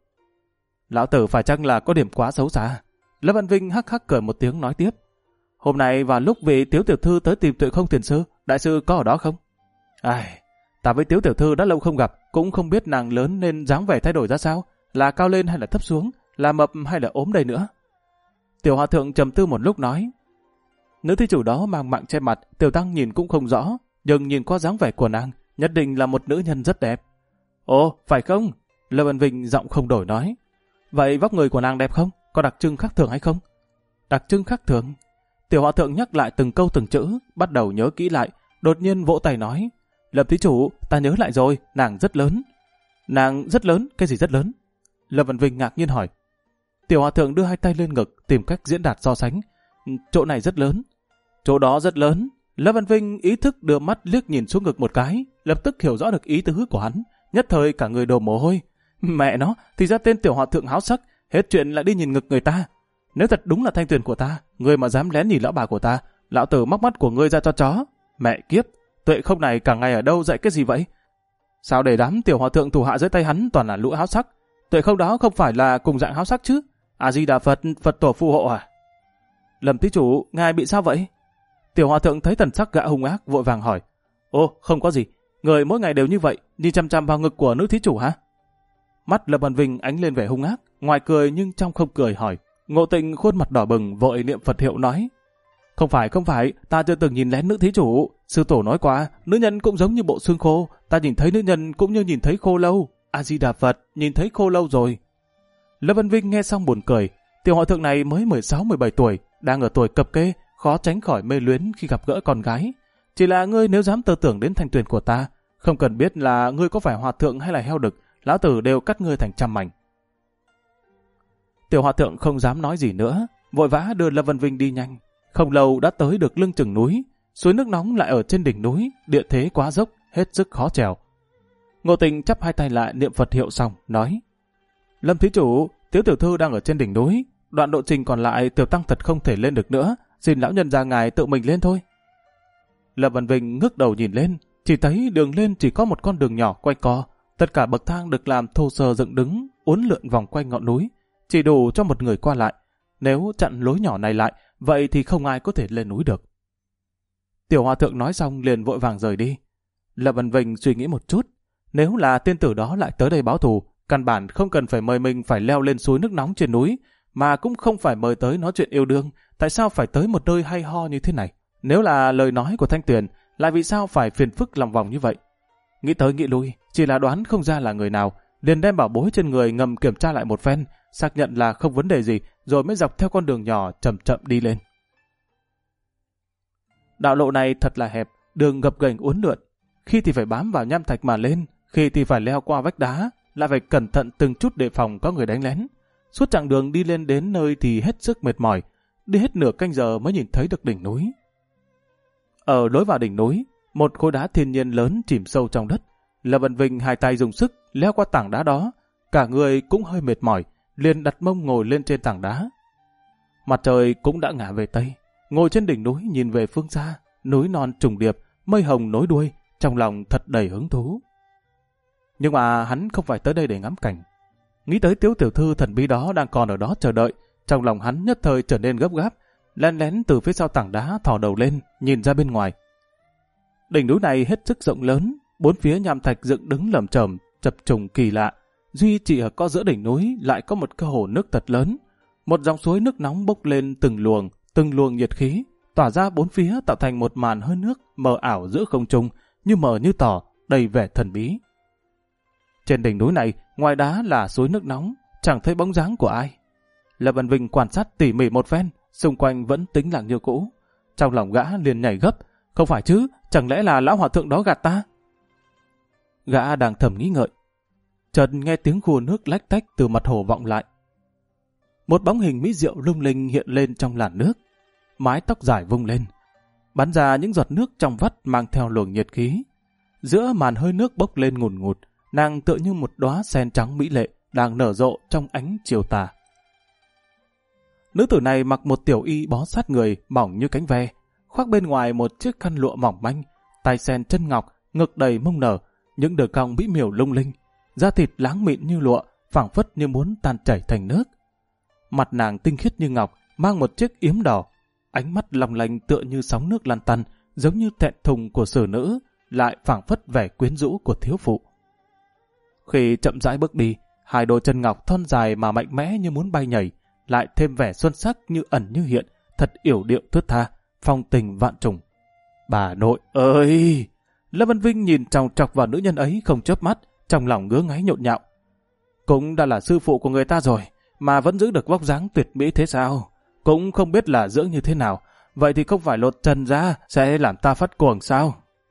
Lão tử phải chăng là có điểm quá xấu xa? Lâm Văn Vinh hắc hắc cười một tiếng nói tiếp. Hôm nay vào lúc vị Tiếu tiểu thư tới tìm Tuệ Không Thiền sư, đại sư có ở đó không? Ai, ta với Tiếu tiểu thư đã lâu không gặp, cũng không biết nàng lớn nên dáng vẻ thay đổi ra sao, là cao lên hay là thấp xuống, là mập hay là ốm đây nữa. Tiểu hòa thượng trầm tư một lúc nói. Nữ thí chủ đó mang mạng che mặt, Tiểu tăng nhìn cũng không rõ, nhưng nhìn qua dáng vẻ của nàng, nhất định là một nữ nhân rất đẹp. Ồ, phải không? Lâm Văn Vinh giọng không đổi nói. Vậy vóc người của nàng đẹp không? Có đặc trưng khác thường hay không? Đặc trưng khác thường? Tiểu hòa thượng nhắc lại từng câu từng chữ, bắt đầu nhớ kỹ lại, đột nhiên vỗ tay nói. Lâm thí chủ, ta nhớ lại rồi, nàng rất lớn. Nàng rất lớn? Cái gì rất lớn? Lâm Văn Vinh ngạc nhiên hỏi. Tiểu hòa thượng đưa hai tay lên ngực, tìm cách diễn đạt so sánh. Chỗ này rất lớn. Chỗ đó rất lớn. Lâm Văn Vinh ý thức đưa mắt liếc nhìn xuống ngực một cái, lập tức hiểu rõ được ý tứ của hắn, nhất thời cả người đổ mồ hôi. Mẹ nó, thì ra tên tiểu hòa thượng háo sắc, hết chuyện lại đi nhìn ngực người ta. Nếu thật đúng là Thanh Tuyền của ta, ngươi mà dám lén nhìn lão bà của ta, lão tử móc mắt của ngươi ra cho chó. Mẹ kiếp, Tuệ Không này cả ngày ở đâu dạy cái gì vậy? Sao để đám tiểu hòa thượng thủ hạ dưới tay hắn toàn là lũ háo sắc? Tuệ Không đó không phải là cùng dạng háo sắc chứ? A-di-đà Phật, Phật tổ phù hộ à? Lâm thí chủ, ngài bị sao vậy? Tiểu hòa thượng thấy thần sắc gã hung ác, vội vàng hỏi. Ô, không có gì, người mỗi ngày đều như vậy, đi chăm chăm vào ngực của nữ thí chủ hả? Mắt Lâm Văn Vinh ánh lên vẻ hung ác, ngoài cười nhưng trong không cười hỏi. Ngộ Tịnh khuôn mặt đỏ bừng vội niệm Phật hiệu nói. Không phải, ta chưa từng nhìn lén nữ thí chủ. Sư tổ nói qua, nữ nhân cũng giống như bộ xương khô, ta nhìn thấy nữ nhân cũng như nhìn thấy khô lâu. A-di-đà Phật, nhìn thấy khô lâu rồi. Lâm Văn Vinh nghe xong buồn cười. Tiểu hòa thượng này mới 16-17 tuổi, đang ở tuổi cập kê, khó tránh khỏi mê luyến khi gặp gỡ con gái. Chỉ là ngươi nếu dám tơ tưởng đến Thanh Tuyền của ta, không cần biết là ngươi có phải hòa thượng hay là heo đực, lão tử đều cắt ngươi thành trăm mảnh. Tiểu hòa thượng không dám nói gì nữa, vội vã đưa Lâm Văn Vinh đi nhanh. Không lâu đã tới được lưng chừng núi, suối nước nóng lại ở trên đỉnh núi, địa thế quá dốc, hết sức khó trèo. Ngộ Tịnh chắp hai tay lại niệm Phật hiệu xong, nói. Lâm thí chủ, Tiếu tiểu thư đang ở trên đỉnh núi, đoạn lộ trình còn lại tiểu tăng thật không thể lên được nữa, xin lão nhân gia ngài tự mình lên thôi. Lâm Văn Vinh ngước đầu nhìn lên, chỉ thấy đường lên chỉ có một con đường nhỏ quanh co, tất cả bậc thang được làm thô sơ dựng đứng, uốn lượn vòng quanh ngọn núi, chỉ đủ cho một người qua lại. Nếu chặn lối nhỏ này lại, vậy thì không ai có thể lên núi được. Tiểu hòa thượng nói xong liền vội vàng rời đi. Lâm Văn Vinh suy nghĩ một chút, nếu là tiên tử đó lại tới đây báo thù, căn bản không cần phải mời mình phải leo lên suối nước nóng trên núi, mà cũng không phải mời tới nói chuyện yêu đương, tại sao phải tới một nơi hay ho như thế này? Nếu là lời nói của Thanh Tuyền, lại vì sao phải phiền phức lòng vòng như vậy? Nghĩ tới nghĩ lui, chỉ là đoán không ra là người nào, liền đem bảo bối trên người ngầm kiểm tra lại một phen, xác nhận là không vấn đề gì, rồi mới dọc theo con đường nhỏ chậm chậm đi lên. Đạo lộ này thật là hẹp, đường gập ghềnh uốn lượn, khi thì phải bám vào nham thạch mà lên, khi thì phải leo qua vách đá, lại phải cẩn thận từng chút đề phòng có người đánh lén. Suốt chặng đường đi lên đến nơi thì hết sức mệt mỏi, đi hết nửa canh giờ mới nhìn thấy được đỉnh núi. Ở lối vào đỉnh núi, một khối đá thiên nhiên lớn chìm sâu trong đất. Lâm Văn Vinh hai tay dùng sức leo qua tảng đá đó, cả người cũng hơi mệt mỏi, liền đặt mông ngồi lên trên tảng đá. Mặt trời cũng đã ngả về tây, ngồi trên đỉnh núi nhìn về phương xa, núi non trùng điệp, mây hồng nối đuôi, trong lòng thật đầy hứng thú. Nhưng mà hắn không phải tới đây để ngắm cảnh. Nghĩ tới Tiếu tiểu thư thần bí đó đang còn ở đó chờ đợi, trong lòng hắn nhất thời trở nên gấp gáp, lén lén từ phía sau tảng đá thò đầu lên, nhìn ra bên ngoài. Đỉnh núi này hết sức rộng lớn, bốn phía nham thạch dựng đứng lởm chởm, chập trùng kỳ lạ. Duy chỉ ở có giữa đỉnh núi lại có một cái hồ nước thật lớn, một dòng suối nước nóng bốc lên từng luồng nhiệt khí, tỏa ra bốn phía tạo thành một màn hơi nước mờ ảo giữa không trung, như mờ như tỏ, đầy vẻ thần bí. Trên đỉnh núi này, ngoài đá là suối nước nóng, chẳng thấy bóng dáng của ai. Lâm Văn Vinh quan sát tỉ mỉ một phen, xung quanh vẫn tĩnh lặng như cũ. Trong lòng gã liền nhảy gấp, không phải chứ, chẳng lẽ là lão hòa thượng đó gạt ta? Gã đang thầm nghĩ ngợi, chợt nghe tiếng khua nước lách tách từ mặt hồ vọng lại. một bóng hình mỹ diệu lung linh hiện lên trong làn nước. Mái tóc dài vung lên, bắn ra những giọt nước trong vắt mang theo luồng nhiệt khí. Giữa màn hơi nước bốc lên ngùn ngụt, nàng tựa như một đóa sen trắng mỹ lệ đang nở rộ trong ánh chiều tà. Nữ tử này mặc một tiểu y bó sát người mỏng như cánh ve, khoác bên ngoài một chiếc khăn lụa mỏng manh, tay sen chân ngọc, ngực đầy mông nở, những đường cong mỹ miều lung linh, da thịt láng mịn như lụa, phảng phất như muốn tan chảy thành nước. Mặt nàng tinh khiết như ngọc, mang một chiếc yếm đỏ, ánh mắt long lanh tựa như sóng nước lan tăn, giống như thẹn thùng của sử nữ, lại phảng phất vẻ quyến rũ của thiếu phụ. Khi chậm rãi bước đi, hai đôi chân ngọc thon dài mà mạnh mẽ như muốn bay nhảy, lại thêm vẻ xuân sắc như ẩn như hiện, thật yểu điệu thướt tha, phong tình vạn trùng. Bà nội ơi! Lâm Vân Vinh nhìn chòng chọc vào nữ nhân ấy không chớp mắt, trong lòng ngứa ngáy nhộn nhạo. Cũng đã là sư phụ của người ta rồi, mà vẫn giữ được vóc dáng tuyệt mỹ thế sao? Cũng không biết là dưỡng như thế nào, vậy thì không phải lột trần ra sẽ làm ta phát cuồng sao?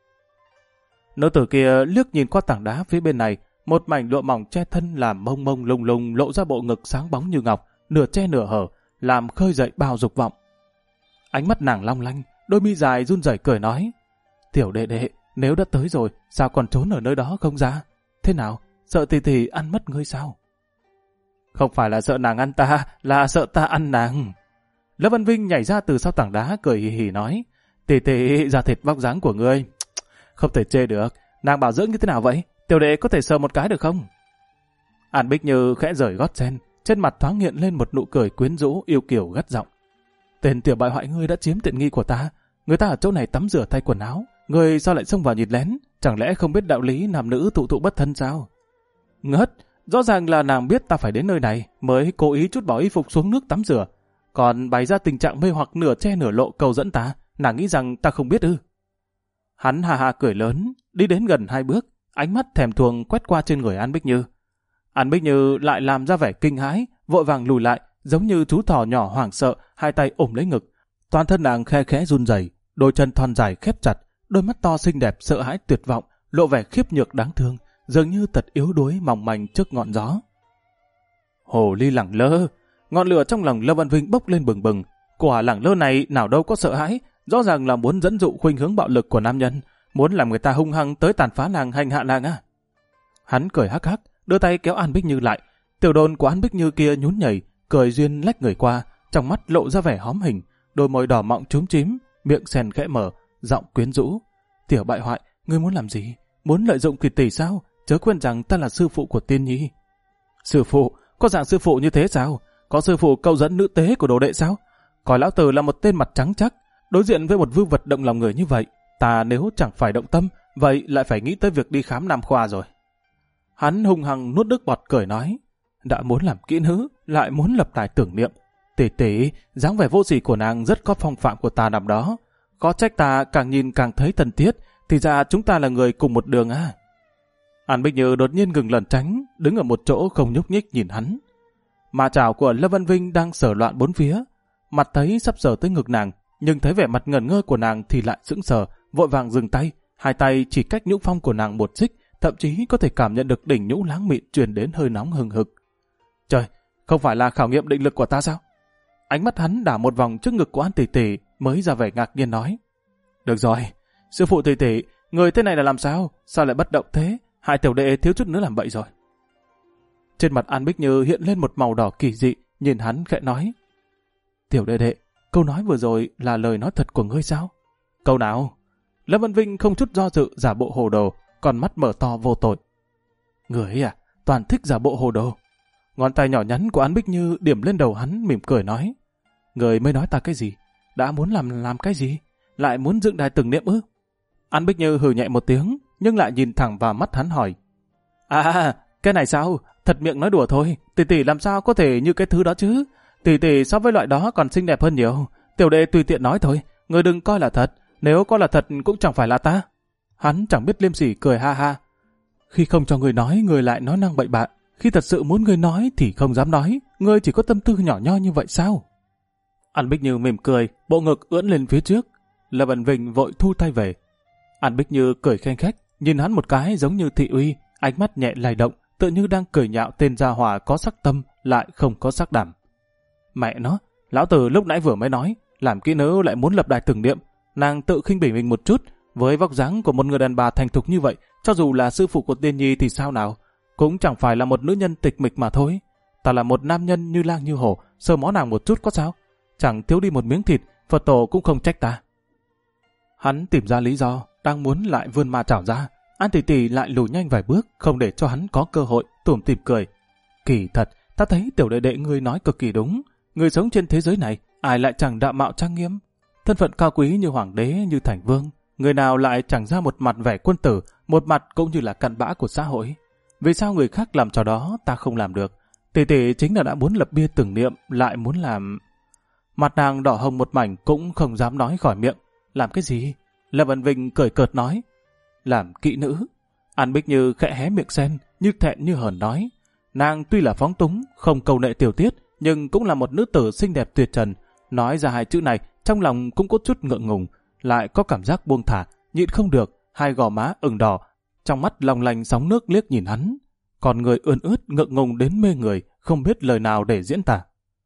Nữ tử kia liếc nhìn qua tảng đá phía bên này, một mảnh lụa mỏng che thân làm mông mông lung lung lộ ra bộ ngực sáng bóng như ngọc, nửa che nửa hở, làm khơi dậy bao dục vọng. Ánh mắt nàng long lanh, đôi mi dài run rẩy cười nói: Tiểu đệ đệ, nếu đã tới rồi, sao còn trốn ở nơi đó không ra? Thế nào, sợ tỷ tỷ ăn mất ngươi sao? Không phải là sợ nàng ăn ta, là sợ ta ăn nàng. Lâm Văn Vinh nhảy ra từ sau tảng đá cười hì hì nói: Tỷ tỷ, da thịt vóc dáng của ngươi không thể chê được, nàng bảo dưỡng như thế nào vậy? Tiểu đệ có thể sờ một cái được không? An Bích Như khẽ rời gót sen, trên mặt thoáng hiện lên một nụ cười quyến rũ yêu kiều gắt giọng: Tên tiểu bại hoại ngươi đã chiếm tiện nghi của ta, người ta ở chỗ này tắm rửa thay quần áo, ngươi sao lại xông vào nhìn lén? Chẳng lẽ không biết đạo lý nam nữ thụ thụ bất thân sao? Ngất, rõ ràng là nàng biết ta phải đến nơi này mới cố ý trút bỏ y phục xuống nước tắm rửa, còn bày ra tình trạng mê hoặc nửa che nửa lộ cầu dẫn ta, nàng nghĩ rằng ta không biết ư? Hắn hà hà cười lớn, đi đến gần 2 bước, ánh mắt thèm thuồng quét qua trên người An Bích Như. An Bích Như lại làm ra vẻ kinh hãi, vội vàng lùi lại, giống như chú thỏ nhỏ hoảng sợ, hai tay ôm lấy ngực. Toàn thân nàng khe khẽ run rẩy, đôi chân thon dài khép chặt, đôi mắt to xinh đẹp sợ hãi tuyệt vọng, lộ vẻ khiếp nhược đáng thương, dường như tật yếu đuối mỏng manh trước ngọn gió. Hồ ly lẳng lơ, ngọn lửa trong lòng Lâm Văn Vinh bốc lên bừng bừng. Quả lẳng lơ này nào đâu có sợ hãi, rõ ràng là muốn dẫn dụ khuynh hướng bạo lực của nam nhân, muốn làm người ta hung hăng tới tàn phá nàng, hành hạ nàng á. Hắn cười hắc hắc, đưa tay kéo An Bích Như lại. Tiểu đồn của An Bích Như kia nhún nhảy, cười duyên lách người qua, trong mắt lộ ra vẻ hóm hình, đôi môi đỏ mọng chúm chím, miệng sen khẽ mở, giọng quyến rũ: Tiểu bại hoại, ngươi muốn làm gì? Muốn lợi dụng tỷ tỷ sao? Chớ quên rằng ta là sư phụ của Tiên Nhi. Sư phụ? Có dạng sư phụ như thế sao? Có sư phụ câu dẫn nữ tế của đồ đệ sao? Coi lão tử là một tên mặt trắng chắc, đối diện với một vưu vật động lòng người như vậy, ta nếu chẳng phải động tâm, vậy lại phải nghĩ tới việc đi khám nam khoa rồi. Hắn hung hăng nuốt nước bọt cười nói: Đã muốn làm kỹ nữ, lại muốn lập đài tưởng niệm. Tỷ tỷ, dáng vẻ vô sỉ của nàng rất có phong phạm của ta năm đó. Khó trách ta càng nhìn càng thấy thân thiết, thì ra chúng ta là người cùng một đường à. An Bích Như đột nhiên ngừng lẩn tránh, đứng ở một chỗ không nhúc nhích nhìn hắn. Mà chảo của Lâm Văn Vinh đang sờ loạn bốn phía, mặt thấy sắp sờ tới ngực nàng, nhưng thấy vẻ mặt ngẩn ngơ của nàng thì lại sững sờ, vội vàng dừng tay, hai tay chỉ cách nhũ phong của nàng một xích, thậm chí có thể cảm nhận được đỉnh nhũ láng mịn truyền đến hơi nóng hừng hực. Trời, không phải là khảo nghiệm định lực của ta sao? Ánh mắt hắn đảo một vòng trước ngực của An tỷ tỷ, mới ra vẻ ngạc nhiên nói: Được rồi, sư phụ tỷ tỷ, người thế này là làm sao? Sao lại bất động thế? Hai tiểu đệ thiếu chút nữa làm bậy rồi. Trên mặt An Bích Như hiện lên một màu đỏ kỳ dị, nhìn hắn khẽ nói: Tiểu đệ đệ, câu nói vừa rồi là lời nói thật của ngươi sao? Câu nào? Lâm Văn Vinh không chút do dự giả bộ hồ đồ, còn mắt mở to vô tội. Người ấy à, toàn thích giả bộ hồ đồ. Ngón tay nhỏ nhắn của An Bích Như điểm lên đầu hắn mỉm cười nói: Người mới nói ta cái gì? Đã muốn làm cái gì? Lại muốn dựng đài tưởng niệm ư? An Bích Như hừ nhẹ một tiếng, nhưng lại nhìn thẳng vào mắt hắn hỏi: À, cái này sao? Thật miệng nói đùa thôi, tỷ tỷ làm sao có thể như cái thứ đó chứ? Tỷ tỷ so với loại đó còn xinh đẹp hơn nhiều. Tiểu đệ tùy tiện nói thôi, người đừng coi là thật. Nếu coi là thật cũng chẳng phải là ta. Hắn chẳng biết liêm sỉ cười ha ha. Khi không cho người nói, người lại nói năng bậy bạ. Khi thật sự muốn người nói thì không dám nói. Người chỉ có tâm tư nhỏ nho như vậy sao? An Bích Như mỉm cười, bộ ngực ưỡn lên phía trước. Lâm Văn Vinh vội thu tay về. An Bích Như cười khen khách, nhìn hắn một cái giống như thị uy, ánh mắt nhẹ lay động, tựa như đang cười nhạo tên gia hỏa có sắc tâm lại không có sắc đảm. Mẹ nó, lão tử lúc nãy vừa mới nói, làm kỹ nữ lại muốn lập đài tưởng niệm. Nàng tự khinh bỉ mình một chút, với vóc dáng của một người đàn bà thành thục như vậy, cho dù là sư phụ của Tiên Nhi thì sao nào, cũng chẳng phải là một nữ nhân tịch mịch mà thôi. Ta là một nam nhân như lang như hổ, sờ mó nàng một chút có sao? Chẳng thiếu đi một miếng thịt, Phật tổ cũng không trách ta. Hắn tìm ra lý do, đang muốn lại vươn ma chảo ra. An tỷ tỷ lại lùi nhanh vài bước, không để cho hắn có cơ hội, tủm tỉm cười. Kỳ thật, ta thấy tiểu đệ đệ ngươi nói cực kỳ đúng. Người sống trên thế giới này, ai lại chẳng đạo mạo trang nghiêm. Thân phận cao quý như hoàng đế, như thành vương. Người nào lại chẳng ra một mặt vẻ quân tử, một mặt cũng như là cặn bã của xã hội. Vì sao người khác làm trò đó, ta không làm được? Tỷ tỷ chính là đã muốn lập bia tưởng niệm, lại muốn làm... Mặt nàng đỏ hồng một mảnh cũng không dám nói khỏi miệng. Làm cái gì? Lâm Vân Vinh cười cợt nói. Làm kỹ nữ. An Bích Như khẽ hé miệng sen, như thẹn như hờn nói. Nàng tuy là phóng túng, không cầu nệ tiểu tiết, nhưng cũng là một nữ tử xinh đẹp tuyệt trần. Nói ra hai chữ này, trong lòng cũng có chút ngượng ngùng, lại có cảm giác buông thả, nhịn không được, hai gò má ửng đỏ, trong mắt long lanh sóng nước liếc nhìn hắn. Còn người ươn ướt ngượng ngùng đến mê người, không biết lời nào để diễn tả.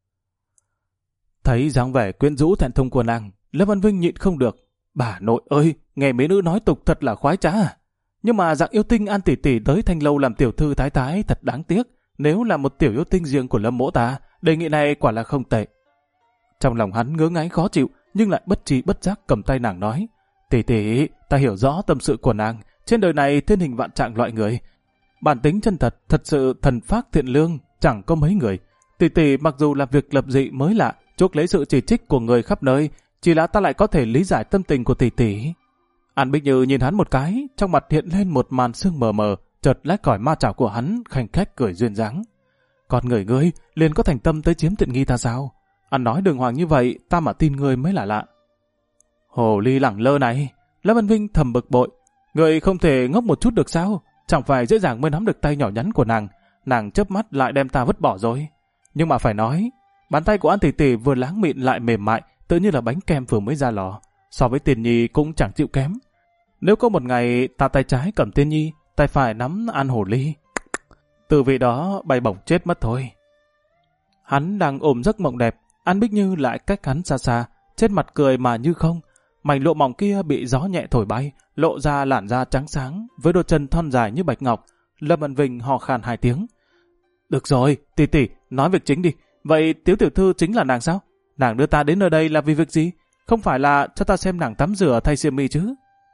Thấy dáng vẻ quyến rũ thẹn thùng của nàng, Lâm Văn Vinh nhịn không được. Bà nội ơi, nghe mấy nữ nói tục thật là khoái trá à. Nhưng mà dạng yêu tinh An tỷ tỷ tới Thanh Lâu làm tiểu thư thái thái thật đáng tiếc. Nếu là một tiểu yêu tinh riêng của Lâm mỗ ta, đề nghị này quả là không tệ. Trong lòng hắn ngứa ngáy khó chịu, nhưng lại bất trí bất giác cầm tay nàng nói. Tỷ tỷ, ta hiểu rõ tâm sự của nàng. Trên đời này thiên hình vạn trạng loại người. Bản tính chân thật, thật sự thần phác thiện lương, chẳng có mấy người. Tỷ tỷ mặc dù là việc lập dị mới lạ, chuốc lấy sự chỉ trích của người khắp nơi, chỉ là ta lại có thể lý giải tâm tình của tỷ tỷ. An Bích Như nhìn hắn một cái, trong mặt hiện lên một màn sương mờ mờ, chợt lách khỏi ma chảo của hắn, khanh khách cười duyên dáng. Còn người ngươi liền có thành tâm tới chiếm tiện nghi ta sao? Anh nói đường hoàng như vậy, ta mà tin ngươi mới là lạ. Hồ ly lẳng lơ này, Lâm Văn Vinh thầm bực bội. Ngươi không thể ngốc một chút được sao? Chẳng phải dễ dàng mới nắm được tay nhỏ nhắn của nàng. Nàng chớp mắt lại đem ta vứt bỏ rồi. Nhưng mà phải nói, bàn tay của An tỷ tỷ vừa láng mịn lại mềm mại, tự như là bánh kem vừa mới ra lò. So với Tiên Nhi cũng chẳng chịu kém. Nếu có một ngày ta tay trái cầm Tiên Nhi, tay phải nắm An hồ ly, từ vị đó bay bổng chết mất thôi. Hắn đang ôm giấc mộng đẹp, An Bích Như lại cách hắn xa xa, trên mặt cười mà như không. Mảnh lụa mỏng kia bị gió nhẹ thổi bay, lộ ra làn da trắng sáng, với đôi chân thon dài như bạch ngọc. Lâm Ân Vinh hò khan hai tiếng. Được rồi, tỷ tỷ, nói việc chính đi. Vậy Tiếu tiểu thư chính là nàng sao? Nàng đưa ta đến nơi đây là vì việc gì? Không phải là cho ta xem nàng tắm rửa thay xiêm y chứ?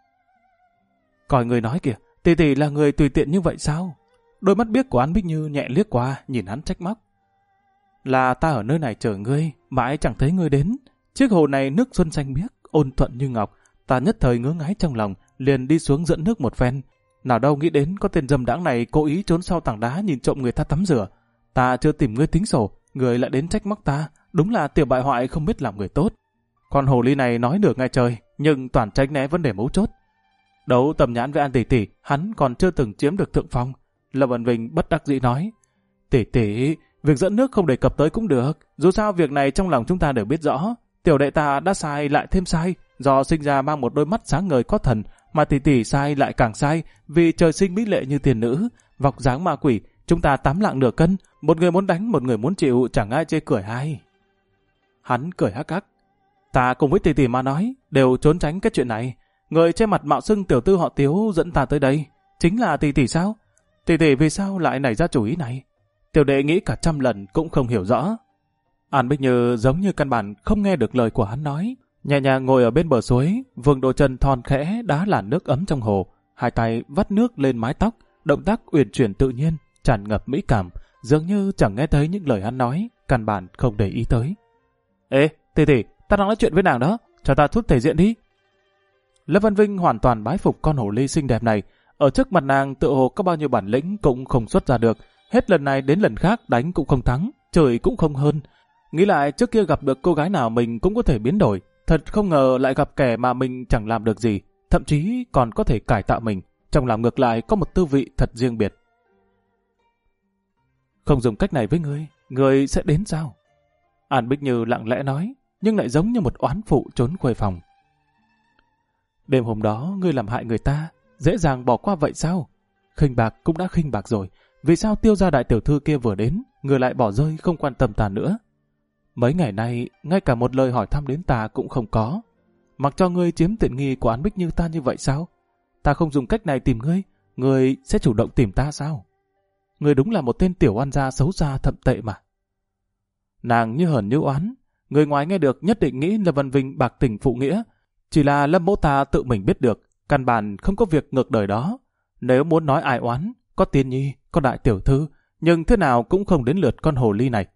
Coi người nói kìa, tỷ tỷ là người tùy tiện như vậy sao? Đôi mắt biếc của An Bích Như nhẹ liếc qua, nhìn hắn trách móc. Là ta ở nơi này chờ ngươi, mãi chẳng thấy ngươi đến. Chiếc hồ này nước xuân xanh biếc, ôn thuận như ngọc. Ta nhất thời ngứa ngáy trong lòng, liền đi xuống dẫn nước một phen. Nào đâu nghĩ đến có tên dâm đãng này cố ý trốn sau tảng đá nhìn trộm người ta tắm rửa. Ta chưa tìm ngươi tính sổ, người lại đến trách móc ta. Đúng là tiểu bại hoại không biết làm người tốt. Con hồ ly này nói được ngay trời, nhưng toàn tránh né vấn đề mấu chốt. Đấu tầm nhãn với An tỷ tỷ, hắn còn chưa từng chiếm được thượng phong. Lâm Văn Vinh bất đắc dĩ nói. Tỷ tỷ, việc dẫn nước không đề cập tới cũng được. Dù sao việc này trong lòng chúng ta đều biết rõ. Tiểu đệ ta đã sai lại thêm sai, do sinh ra mang một đôi mắt sáng ngời có thần, mà tỷ tỷ sai lại càng sai, vì trời sinh mỹ lệ như tiền nữ, vọc dáng ma quỷ, chúng ta 8 lạng nửa cân, một người muốn đánh, một người muốn chịu, chẳng ai chê cười hay. Hắn cười hắc hắc. Ta cùng với tỷ tỷ mà nói, đều trốn tránh cái chuyện này. Người che mặt mạo xưng tiểu tư họ Tiếu dẫn ta tới đây, chính là tỷ tỷ sao? Tỷ tỷ vì sao lại nảy ra chủ ý này? Tiểu đệ nghĩ cả 100 lần cũng không hiểu rõ. An Bích Như giống như căn bản không nghe được lời của hắn nói, nhẹ nhàng ngồi ở bên bờ suối, vươn đôi chân thon khẽ đá làn nước ấm trong hồ, hai tay vắt nước lên mái tóc, động tác uyển chuyển tự nhiên, tràn ngập mỹ cảm, dường như chẳng nghe thấy những lời hắn nói, căn bản không để ý tới. Ê, tỷ tỷ, ta đang nói chuyện với nàng đó, cho ta chút thể diện đi. Lâm Văn Vinh hoàn toàn bái phục con hồ ly xinh đẹp này, ở trước mặt nàng tự hồ có bao nhiêu bản lĩnh cũng không xuất ra được, hết lần này đến lần khác đánh cũng không thắng, chửi cũng không hơn. Nghĩ lại trước kia gặp được cô gái nào mình cũng có thể biến đổi, thật không ngờ lại gặp kẻ mà mình chẳng làm được gì, thậm chí còn có thể cải tạo mình, trong lòng ngược lại có một tư vị thật riêng biệt. Không dùng cách này với ngươi sẽ đến sao? An Bích Như lặng lẽ nói, nhưng lại giống như một oán phụ trốn khuê phòng. Đêm hôm đó ngươi làm hại người ta, dễ dàng bỏ qua vậy sao? Khinh bạc cũng đã khinh bạc rồi, vì sao Tiêu gia đại tiểu thư kia vừa đến, ngươi lại bỏ rơi không quan tâm ta nữa? Mấy ngày nay, ngay cả một lời hỏi thăm đến ta cũng không có. Mặc cho ngươi chiếm tiện nghi của An Bích Như ta như vậy sao? Ta không dùng cách này tìm ngươi, ngươi sẽ chủ động tìm ta sao? Ngươi đúng là một tên tiểu oan gia xấu xa thậm tệ mà. Nàng như hờn như oán, người ngoài nghe được nhất định nghĩ Lâm Văn Vinh bạc tình phụ nghĩa. Chỉ là Lâm mẫu ta tự mình biết được, căn bản không có việc ngược đời đó. Nếu muốn nói ai oán, có Tiên Nhi, có đại tiểu thư, nhưng thế nào cũng không đến lượt con hồ ly này.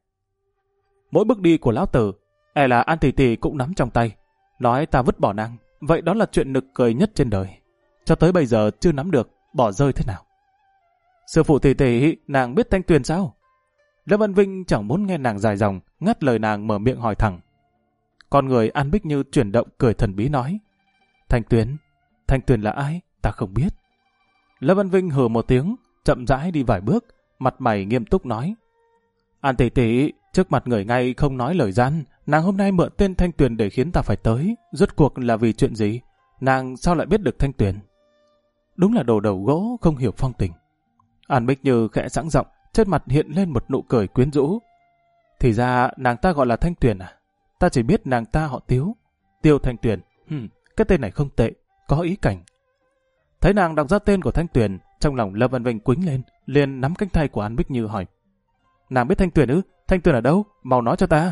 Mỗi bước đi của lão tử, là An tỷ tỷ cũng nắm trong tay. Nói ta vứt bỏ nàng, vậy đó là chuyện nực cười nhất trên đời. Cho tới bây giờ chưa nắm được, bỏ rơi thế nào. Sư phụ tỷ tỷ, nàng biết Thanh Tuyền sao? Lâm Văn Vinh chẳng muốn nghe nàng dài dòng, ngắt lời nàng mở miệng hỏi thẳng. Con người An Bích Như chuyển động cười thần bí nói. Thanh Tuyền là ai? Ta không biết. Lâm Văn Vinh hừ một tiếng, chậm rãi đi vài bước, mặt mày nghiêm túc nói. An tỷ tỷ, trước mặt người ngay không nói lời gian, nàng hôm nay mượn tên Thanh Tuyền để khiến ta phải tới, rốt cuộc là vì chuyện gì? Nàng sao lại biết được Thanh Tuyền? Đúng là đồ đầu gỗ không hiểu phong tình. An Bích Như khẽ sẵn giọng, trên mặt hiện lên một nụ cười quyến rũ. Thì ra nàng ta gọi là Thanh Tuyền à? Ta chỉ biết nàng ta họ Tiếu. Tiêu Thanh Tuyền. Cái tên này không tệ, có ý cảnh. Thấy nàng đọc ra tên của Thanh Tuyền, trong lòng Lâm Văn Vinh quĩnh lên, liền nắm cánh tay của An Bích Như hỏi. Nàng biết Thanh Tuyền ư? Thanh Tuyền ở đâu? Mau nói cho ta.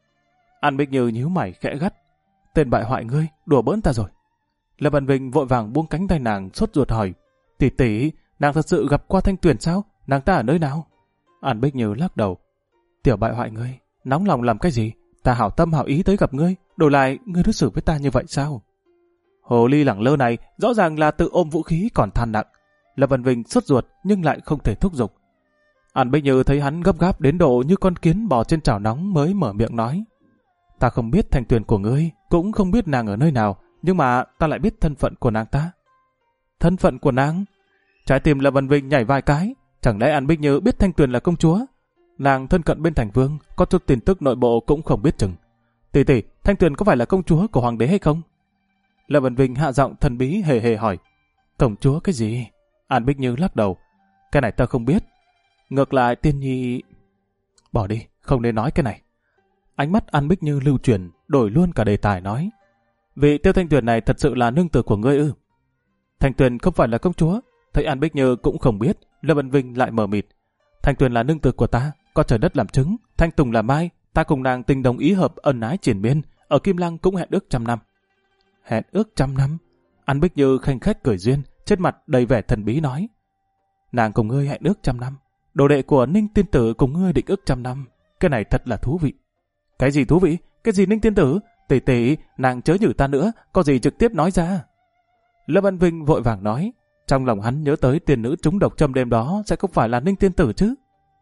An Bích Như nhíu mày khẽ gắt. Tên bại hoại ngươi, đùa bỡn ta rồi. Lâm Văn Vinh vội vàng buông cánh tay nàng, sốt ruột hỏi. Tỷ tỷ, nàng thật sự gặp qua Thanh Tuyền sao? Nàng ta ở nơi nào? An Bích Như lắc đầu. Tiểu bại hoại ngươi, nóng lòng làm cái gì? Ta hảo tâm hảo ý tới gặp ngươi, đổi lại ngươi đối xử với ta như vậy sao? Hồ ly lẳng lơ này rõ ràng là tự ôm vũ khí còn than nặng. Lâm Văn Vinh sốt ruột nhưng lại không thể thúc giục. An Bích Như thấy hắn gấp gáp đến độ như con kiến bò trên chảo nóng mới mở miệng nói. Ta không biết Thanh Tuyền của ngươi, cũng không biết nàng ở nơi nào, nhưng mà ta lại biết thân phận của nàng ta. Thân phận của nàng? Trái tim Lâm Văn Vinh nhảy vài cái, chẳng lẽ An Bích Như biết Thanh Tuyền là công chúa? Nàng thân cận bên thành vương, có chút tin tức nội bộ cũng không biết chừng. Tỷ tỷ, Thanh Tuyền có phải là công chúa của hoàng đế hay không? Lâm Văn Vinh hạ giọng thần bí hề hề hỏi. Công chúa cái gì? An Bích Như lắc đầu. Cái này ta không biết. Ngược lại Tiên Nhi... Bỏ đi, không nên nói cái này. Ánh mắt An Bích Như lưu chuyển, đổi luôn cả đề tài nói. Vị Tiêu Thanh Tuyền này thật sự là nương tử của ngươi ư? Thanh Tuyền không phải là công chúa. Thấy An Bích Như cũng không biết, Lâm Văn Vinh lại mờ mịt. Thanh Tuyền là nương tử của ta, có trời đất làm chứng, Thanh Tùng là mai, ta cùng nàng tình đồng ý hợp ân ái triển miên, ở Kim Lăng cũng hẹn ước 100 năm. Hẹn ước 100 năm? An Bích Như khanh khách cười duyên, trên mặt đầy vẻ thần bí nói. Nàng cùng ngươi hẹn ước 100 năm, đồ đệ của Ninh Tiên Tử cùng ngươi định ước 100 năm, cái này thật là thú vị. Cái gì thú vị? Cái gì Ninh Tiên Tử? Tỷ tỷ, nàng chớ nhử ta nữa, có gì trực tiếp nói ra. Lâm Văn Vinh vội vàng nói, trong lòng hắn nhớ tới tiền nữ trúng độc châm đêm đó sẽ không phải là Ninh Tiên Tử chứ.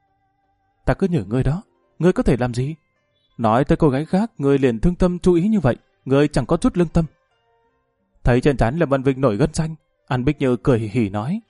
Ta cứ nhử ngươi đó, ngươi có thể làm gì? Nói tới cô gái khác, ngươi liền thương tâm chú ý như vậy, ngươi chẳng có chút lương tâm. Thấy trên trán Lâm Văn Vinh nổi gân xanh, An Bích Như cười hì hì nói.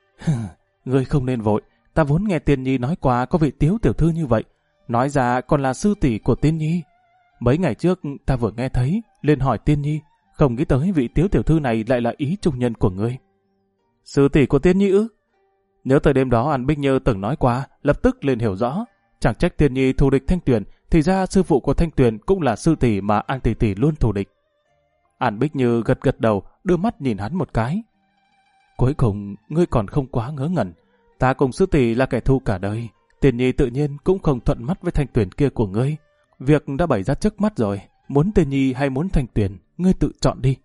Ngươi không nên vội, ta vốn nghe Tiên Nhi nói qua có vị Tiếu tiểu thư như vậy, nói ra còn là sư tỷ của Tiên Nhi. Mấy ngày trước ta vừa nghe thấy, liền hỏi Tiên Nhi, không nghĩ tới vị Tiếu tiểu thư này lại là ý trung nhân của ngươi. Sư tỷ của Tiên Nhi ư? Nhớ tới đêm đó An Bích Như từng nói qua, lập tức liền hiểu rõ. Chẳng trách Tiên Nhi thù địch Thanh Tuyền, thì ra sư phụ của Thanh Tuyền cũng là sư tỷ mà An tỷ tỷ luôn thù địch. An Bích Như gật gật đầu, đưa mắt nhìn hắn một cái. Cuối cùng, ngươi còn không quá ngớ ngẩn. Ta cùng sư tỷ là kẻ thù cả đời. Tiên Nhi tự nhiên cũng không thuận mắt với Thanh Tuyền kia của ngươi. Việc đã bày ra trước mắt rồi. Muốn Tiên Nhi hay muốn Thanh Tuyền, ngươi tự chọn đi.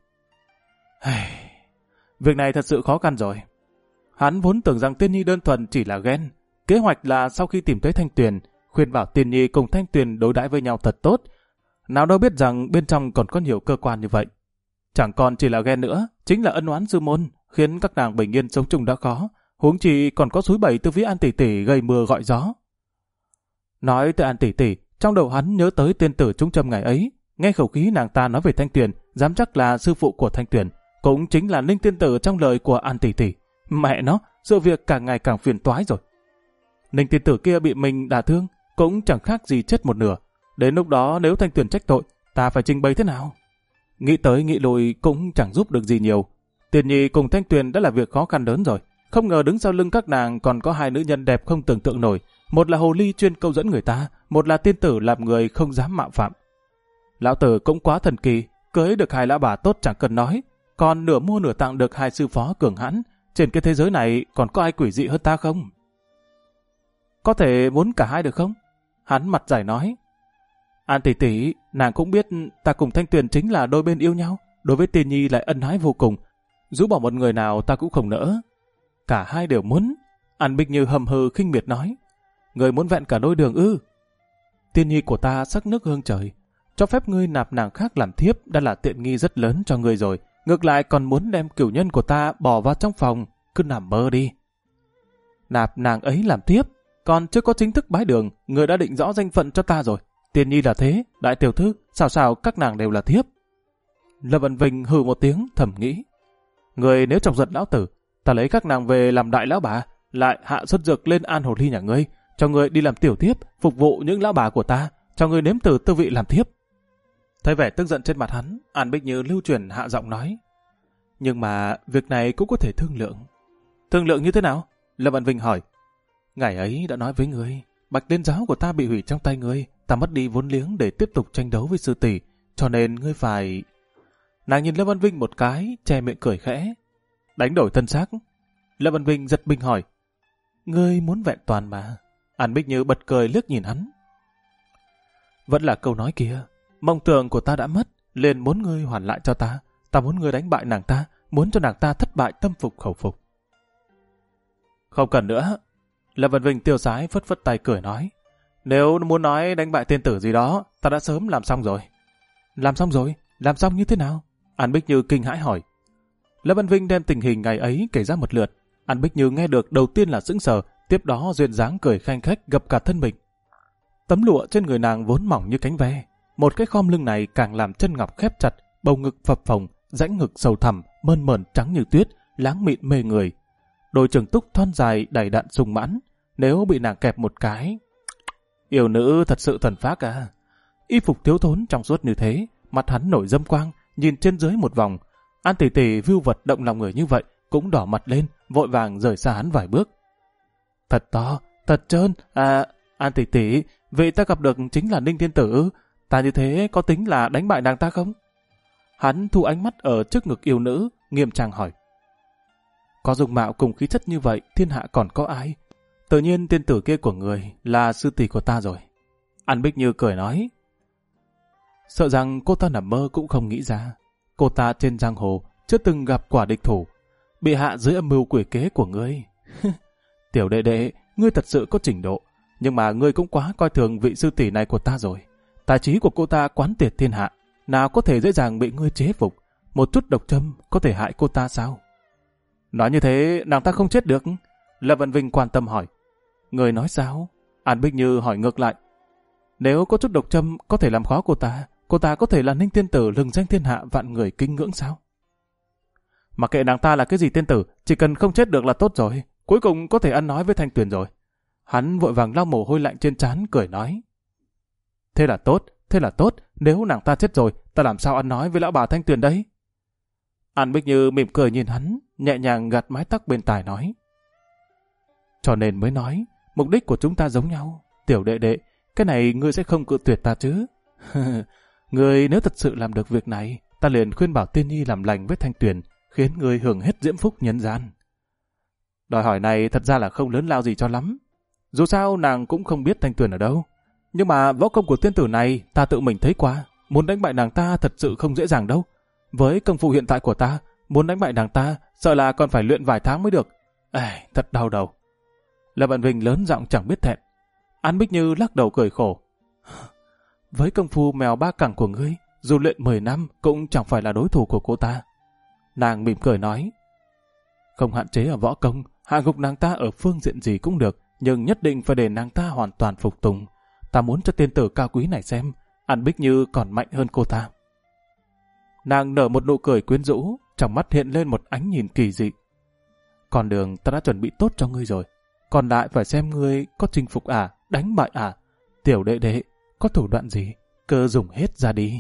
Việc này thật sự khó khăn rồi. Hắn vốn tưởng rằng Tiên Nhi đơn thuần chỉ là ghen. Kế hoạch là sau khi tìm tới Thanh Tuyền, khuyên bảo Tiên Nhi cùng Thanh Tuyền đối đãi với nhau thật tốt. Nào đâu biết rằng bên trong còn có nhiều cơ quan như vậy. Chẳng còn chỉ là ghen nữa, chính là ân oán sư môn, khiến các nàng bình yên sống chung đã khó. Huống chi còn có suối bẩy từ phía An tỷ tỷ gây mưa gọi gió. Nói tới An tỷ tỷ, trong đầu hắn nhớ tới tiên tử trúng châm ngày ấy. Nghe khẩu khí nàng ta nói về Thanh Tuyền, dám chắc là sư phụ của Thanh Tuyền, cũng chính là Ninh Tiên Tử trong lời của An tỷ tỷ. Mẹ nó, sự việc càng ngày càng phiền toái rồi. Ninh Tiên Tử kia bị mình đả thương, cũng chẳng khác gì chết một nửa. Đến lúc đó nếu Thanh Tuyền trách tội, ta phải trình bày thế nào? Nghĩ tới nghĩ lui cũng chẳng giúp được gì nhiều. Tiên Nhi cùng Thanh Tuyền đã là việc khó khăn lớn rồi. Không ngờ đứng sau lưng các nàng còn có hai nữ nhân đẹp không tưởng tượng nổi. Một là hồ ly chuyên câu dẫn người ta, một là tiên tử làm người không dám mạo phạm. Lão tử cũng quá thần kỳ, cưới được 2 lão bà tốt chẳng cần nói, còn nửa mua nửa tặng được 2 sư phó cường hãn. Trên cái thế giới này còn có ai quỷ dị hơn ta không? Có thể muốn cả hai được không? Hắn mặt dày nói. An tỷ tỷ, nàng cũng biết ta cùng Thanh Tuyền chính là đôi bên yêu nhau, đối với Tiên Nhi lại ân ái vô cùng. Rũ bỏ một người nào ta cũng không nỡ. Cả hai đều muốn. An Bích Như hầm hừ khinh miệt nói. Người muốn vẹn cả đôi đường ư? Tiên Nhi của ta sắc nước hương trời, cho phép ngươi nạp nàng khác làm thiếp đã là tiện nghi rất lớn cho ngươi rồi. Ngược lại còn muốn đem cửu nhân của ta bỏ vào trong phòng, cứ nằm mơ đi. Nạp nàng ấy làm thiếp, còn chưa có chính thức bái đường, người đã định rõ danh phận cho ta rồi. Tiên Nhi là thế, đại tiểu thư, sao các nàng đều là thiếp. Lâm Vân Vinh hừ một tiếng thầm nghĩ. Người nếu chọc giận lão tử, ta lấy các nàng về làm đại lão bà, lại hạ xuất dược lên An Hồ Ly nhà ngươi, cho ngươi đi làm tiểu thiếp, phục vụ những lão bà của ta, cho ngươi nếm thử tư vị làm thiếp. Thấy vẻ tức giận trên mặt hắn, An Bích Như lưu truyền hạ giọng nói. Nhưng mà việc này cũng có thể thương lượng. Thương lượng như thế nào? Lâm Vân Vinh hỏi. Ngày ấy đã nói với ngươi, Bạch Liên giáo của ta bị hủy trong tay ngươi, ta mất đi vốn liếng để tiếp tục tranh đấu với sư tỷ, cho nên ngươi phải... Nàng nhìn Lâm Vân Vinh một cái, che miệng cười khẽ. Đánh đổi thân xác. Lâm Vân Vinh giật mình hỏi. Ngươi muốn vẹn toàn mà. An Bích Như bật cười liếc nhìn hắn. Vẫn là câu nói kia. Mộng tưởng của ta đã mất, liền muốn ngươi hoàn lại cho ta. Ta muốn ngươi đánh bại nàng ta, muốn cho nàng ta thất bại tâm phục khẩu phục. Không cần nữa. Lâm Vân Vinh tiêu sái phất phất tay cười nói. Nếu muốn nói đánh bại tiên tử gì đó, ta đã sớm làm xong rồi. Làm xong rồi? Làm xong như thế nào? An Bích Như kinh hãi hỏi. Lâm Vân Vinh đem tình hình ngày ấy kể ra một lượt. An Bích Như nghe được đầu tiên là sững sờ, tiếp đó duyên dáng cười khanh khách gập cả thân mình. Tấm lụa trên người nàng vốn mỏng như cánh ve, một cái khom lưng này càng làm chân ngọc khép chặt, bầu ngực phập phồng, rãnh ngực sâu thẳm, mơn mởn trắng như tuyết, láng mịn mê người. Đôi trường túc thon dài đầy đặn sung mãn, nếu bị nàng kẹp một cái. Yêu nữ thật sự thần phác à. Y phục thiếu thốn trong suốt như thế, mặt hắn nổi dâm quang, nhìn trên dưới một vòng. An tỷ tỷ vưu vật động lòng người như vậy, cũng đỏ mặt lên, vội vàng rời xa hắn vài bước. Thật to, thật trơn, An tỷ tỷ, vậy ta gặp được chính là Ninh Thiên Tử, ta như thế có tính là đánh bại nàng ta không? Hắn thu ánh mắt ở trước ngực yêu nữ, nghiêm trang hỏi. Có dung mạo cùng khí chất như vậy, thiên hạ còn có ai? Tự nhiên tiên tử kia của người là sư tỷ của ta rồi. An Bích Như cười nói. Sợ rằng cô ta nằm mơ cũng không nghĩ ra. Cô ta trên giang hồ chưa từng gặp quả địch thủ, bị hạ dưới âm mưu quỷ kế của ngươi. Tiểu đệ đệ, ngươi thật sự có trình độ, nhưng mà ngươi cũng quá coi thường vị sư tỷ này của ta rồi. Tài trí của cô ta quán tiệt thiên hạ, nào có thể dễ dàng bị ngươi chế phục. Một chút độc châm có thể hại cô ta sao? Nói như thế, nàng ta không chết được. Lâm Vân Vinh quan tâm hỏi. Người nói sao? An Bích Như hỏi ngược lại. Nếu có chút độc châm có thể làm khó cô ta có thể là Ninh Tiên Tử lừng danh thiên hạ vạn người kính ngưỡng sao? Mặc kệ nàng ta là cái gì tiên tử, chỉ cần không chết được là tốt rồi. Cuối cùng có thể ăn nói với Thanh Tuyền rồi. Hắn vội vàng lau mồ hôi lạnh trên trán cười nói. Thế là tốt, nếu nàng ta chết rồi, ta làm sao ăn nói với lão bà Thanh Tuyền đấy? An Bích Như mỉm cười nhìn hắn, nhẹ nhàng gạt mái tóc bên tai nói. Cho nên mới nói, mục đích của chúng ta giống nhau. Tiểu đệ đệ, cái này ngươi sẽ không cự tuyệt ta chứ? Ngươi nếu thật sự làm được việc này, ta liền khuyên bảo Tiên Nhi làm lành với Thanh Tuyền, khiến ngươi hưởng hết diễm phúc nhân gian. Đòi hỏi này thật ra là không lớn lao gì cho lắm. Dù sao nàng cũng không biết Thanh Tuyền ở đâu. Nhưng mà võ công của tiên tử này ta tự mình thấy qua. Muốn đánh bại nàng ta thật sự không dễ dàng đâu. Với công phu hiện tại của ta, muốn đánh bại nàng ta sợ là còn phải luyện vài tháng mới được. Thật đau đầu. Lâm Vân Vinh lớn giọng chẳng biết thẹn. An Bích Như lắc đầu cười khổ. Với công phu mèo ba cẳng của ngươi, dù luyện 10 năm cũng chẳng phải là đối thủ của cô ta. Nàng mỉm cười nói. Không hạn chế ở võ công, hạ gục nàng ta ở phương diện gì cũng được, nhưng nhất định phải để nàng ta hoàn toàn phục tùng. Ta muốn cho tiên tử cao quý này xem, An Bích Như còn mạnh hơn cô ta. Nàng nở một nụ cười quyến rũ, trong mắt hiện lên một ánh nhìn kỳ dị. Con đường ta đã chuẩn bị tốt cho ngươi rồi, còn lại phải xem ngươi có chinh phục đánh bại Tiểu đệ đệ, có thủ đoạn gì, cơ dùng hết ra đi.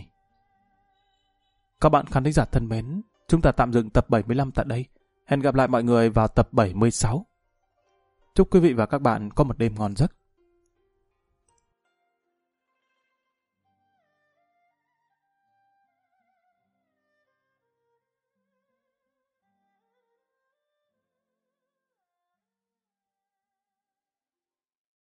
Các bạn khán thính giả thân mến, chúng ta tạm dừng tập 75 tại đây. Hẹn gặp lại mọi người vào tập 76. Chúc quý vị và các bạn có một đêm ngon giấc.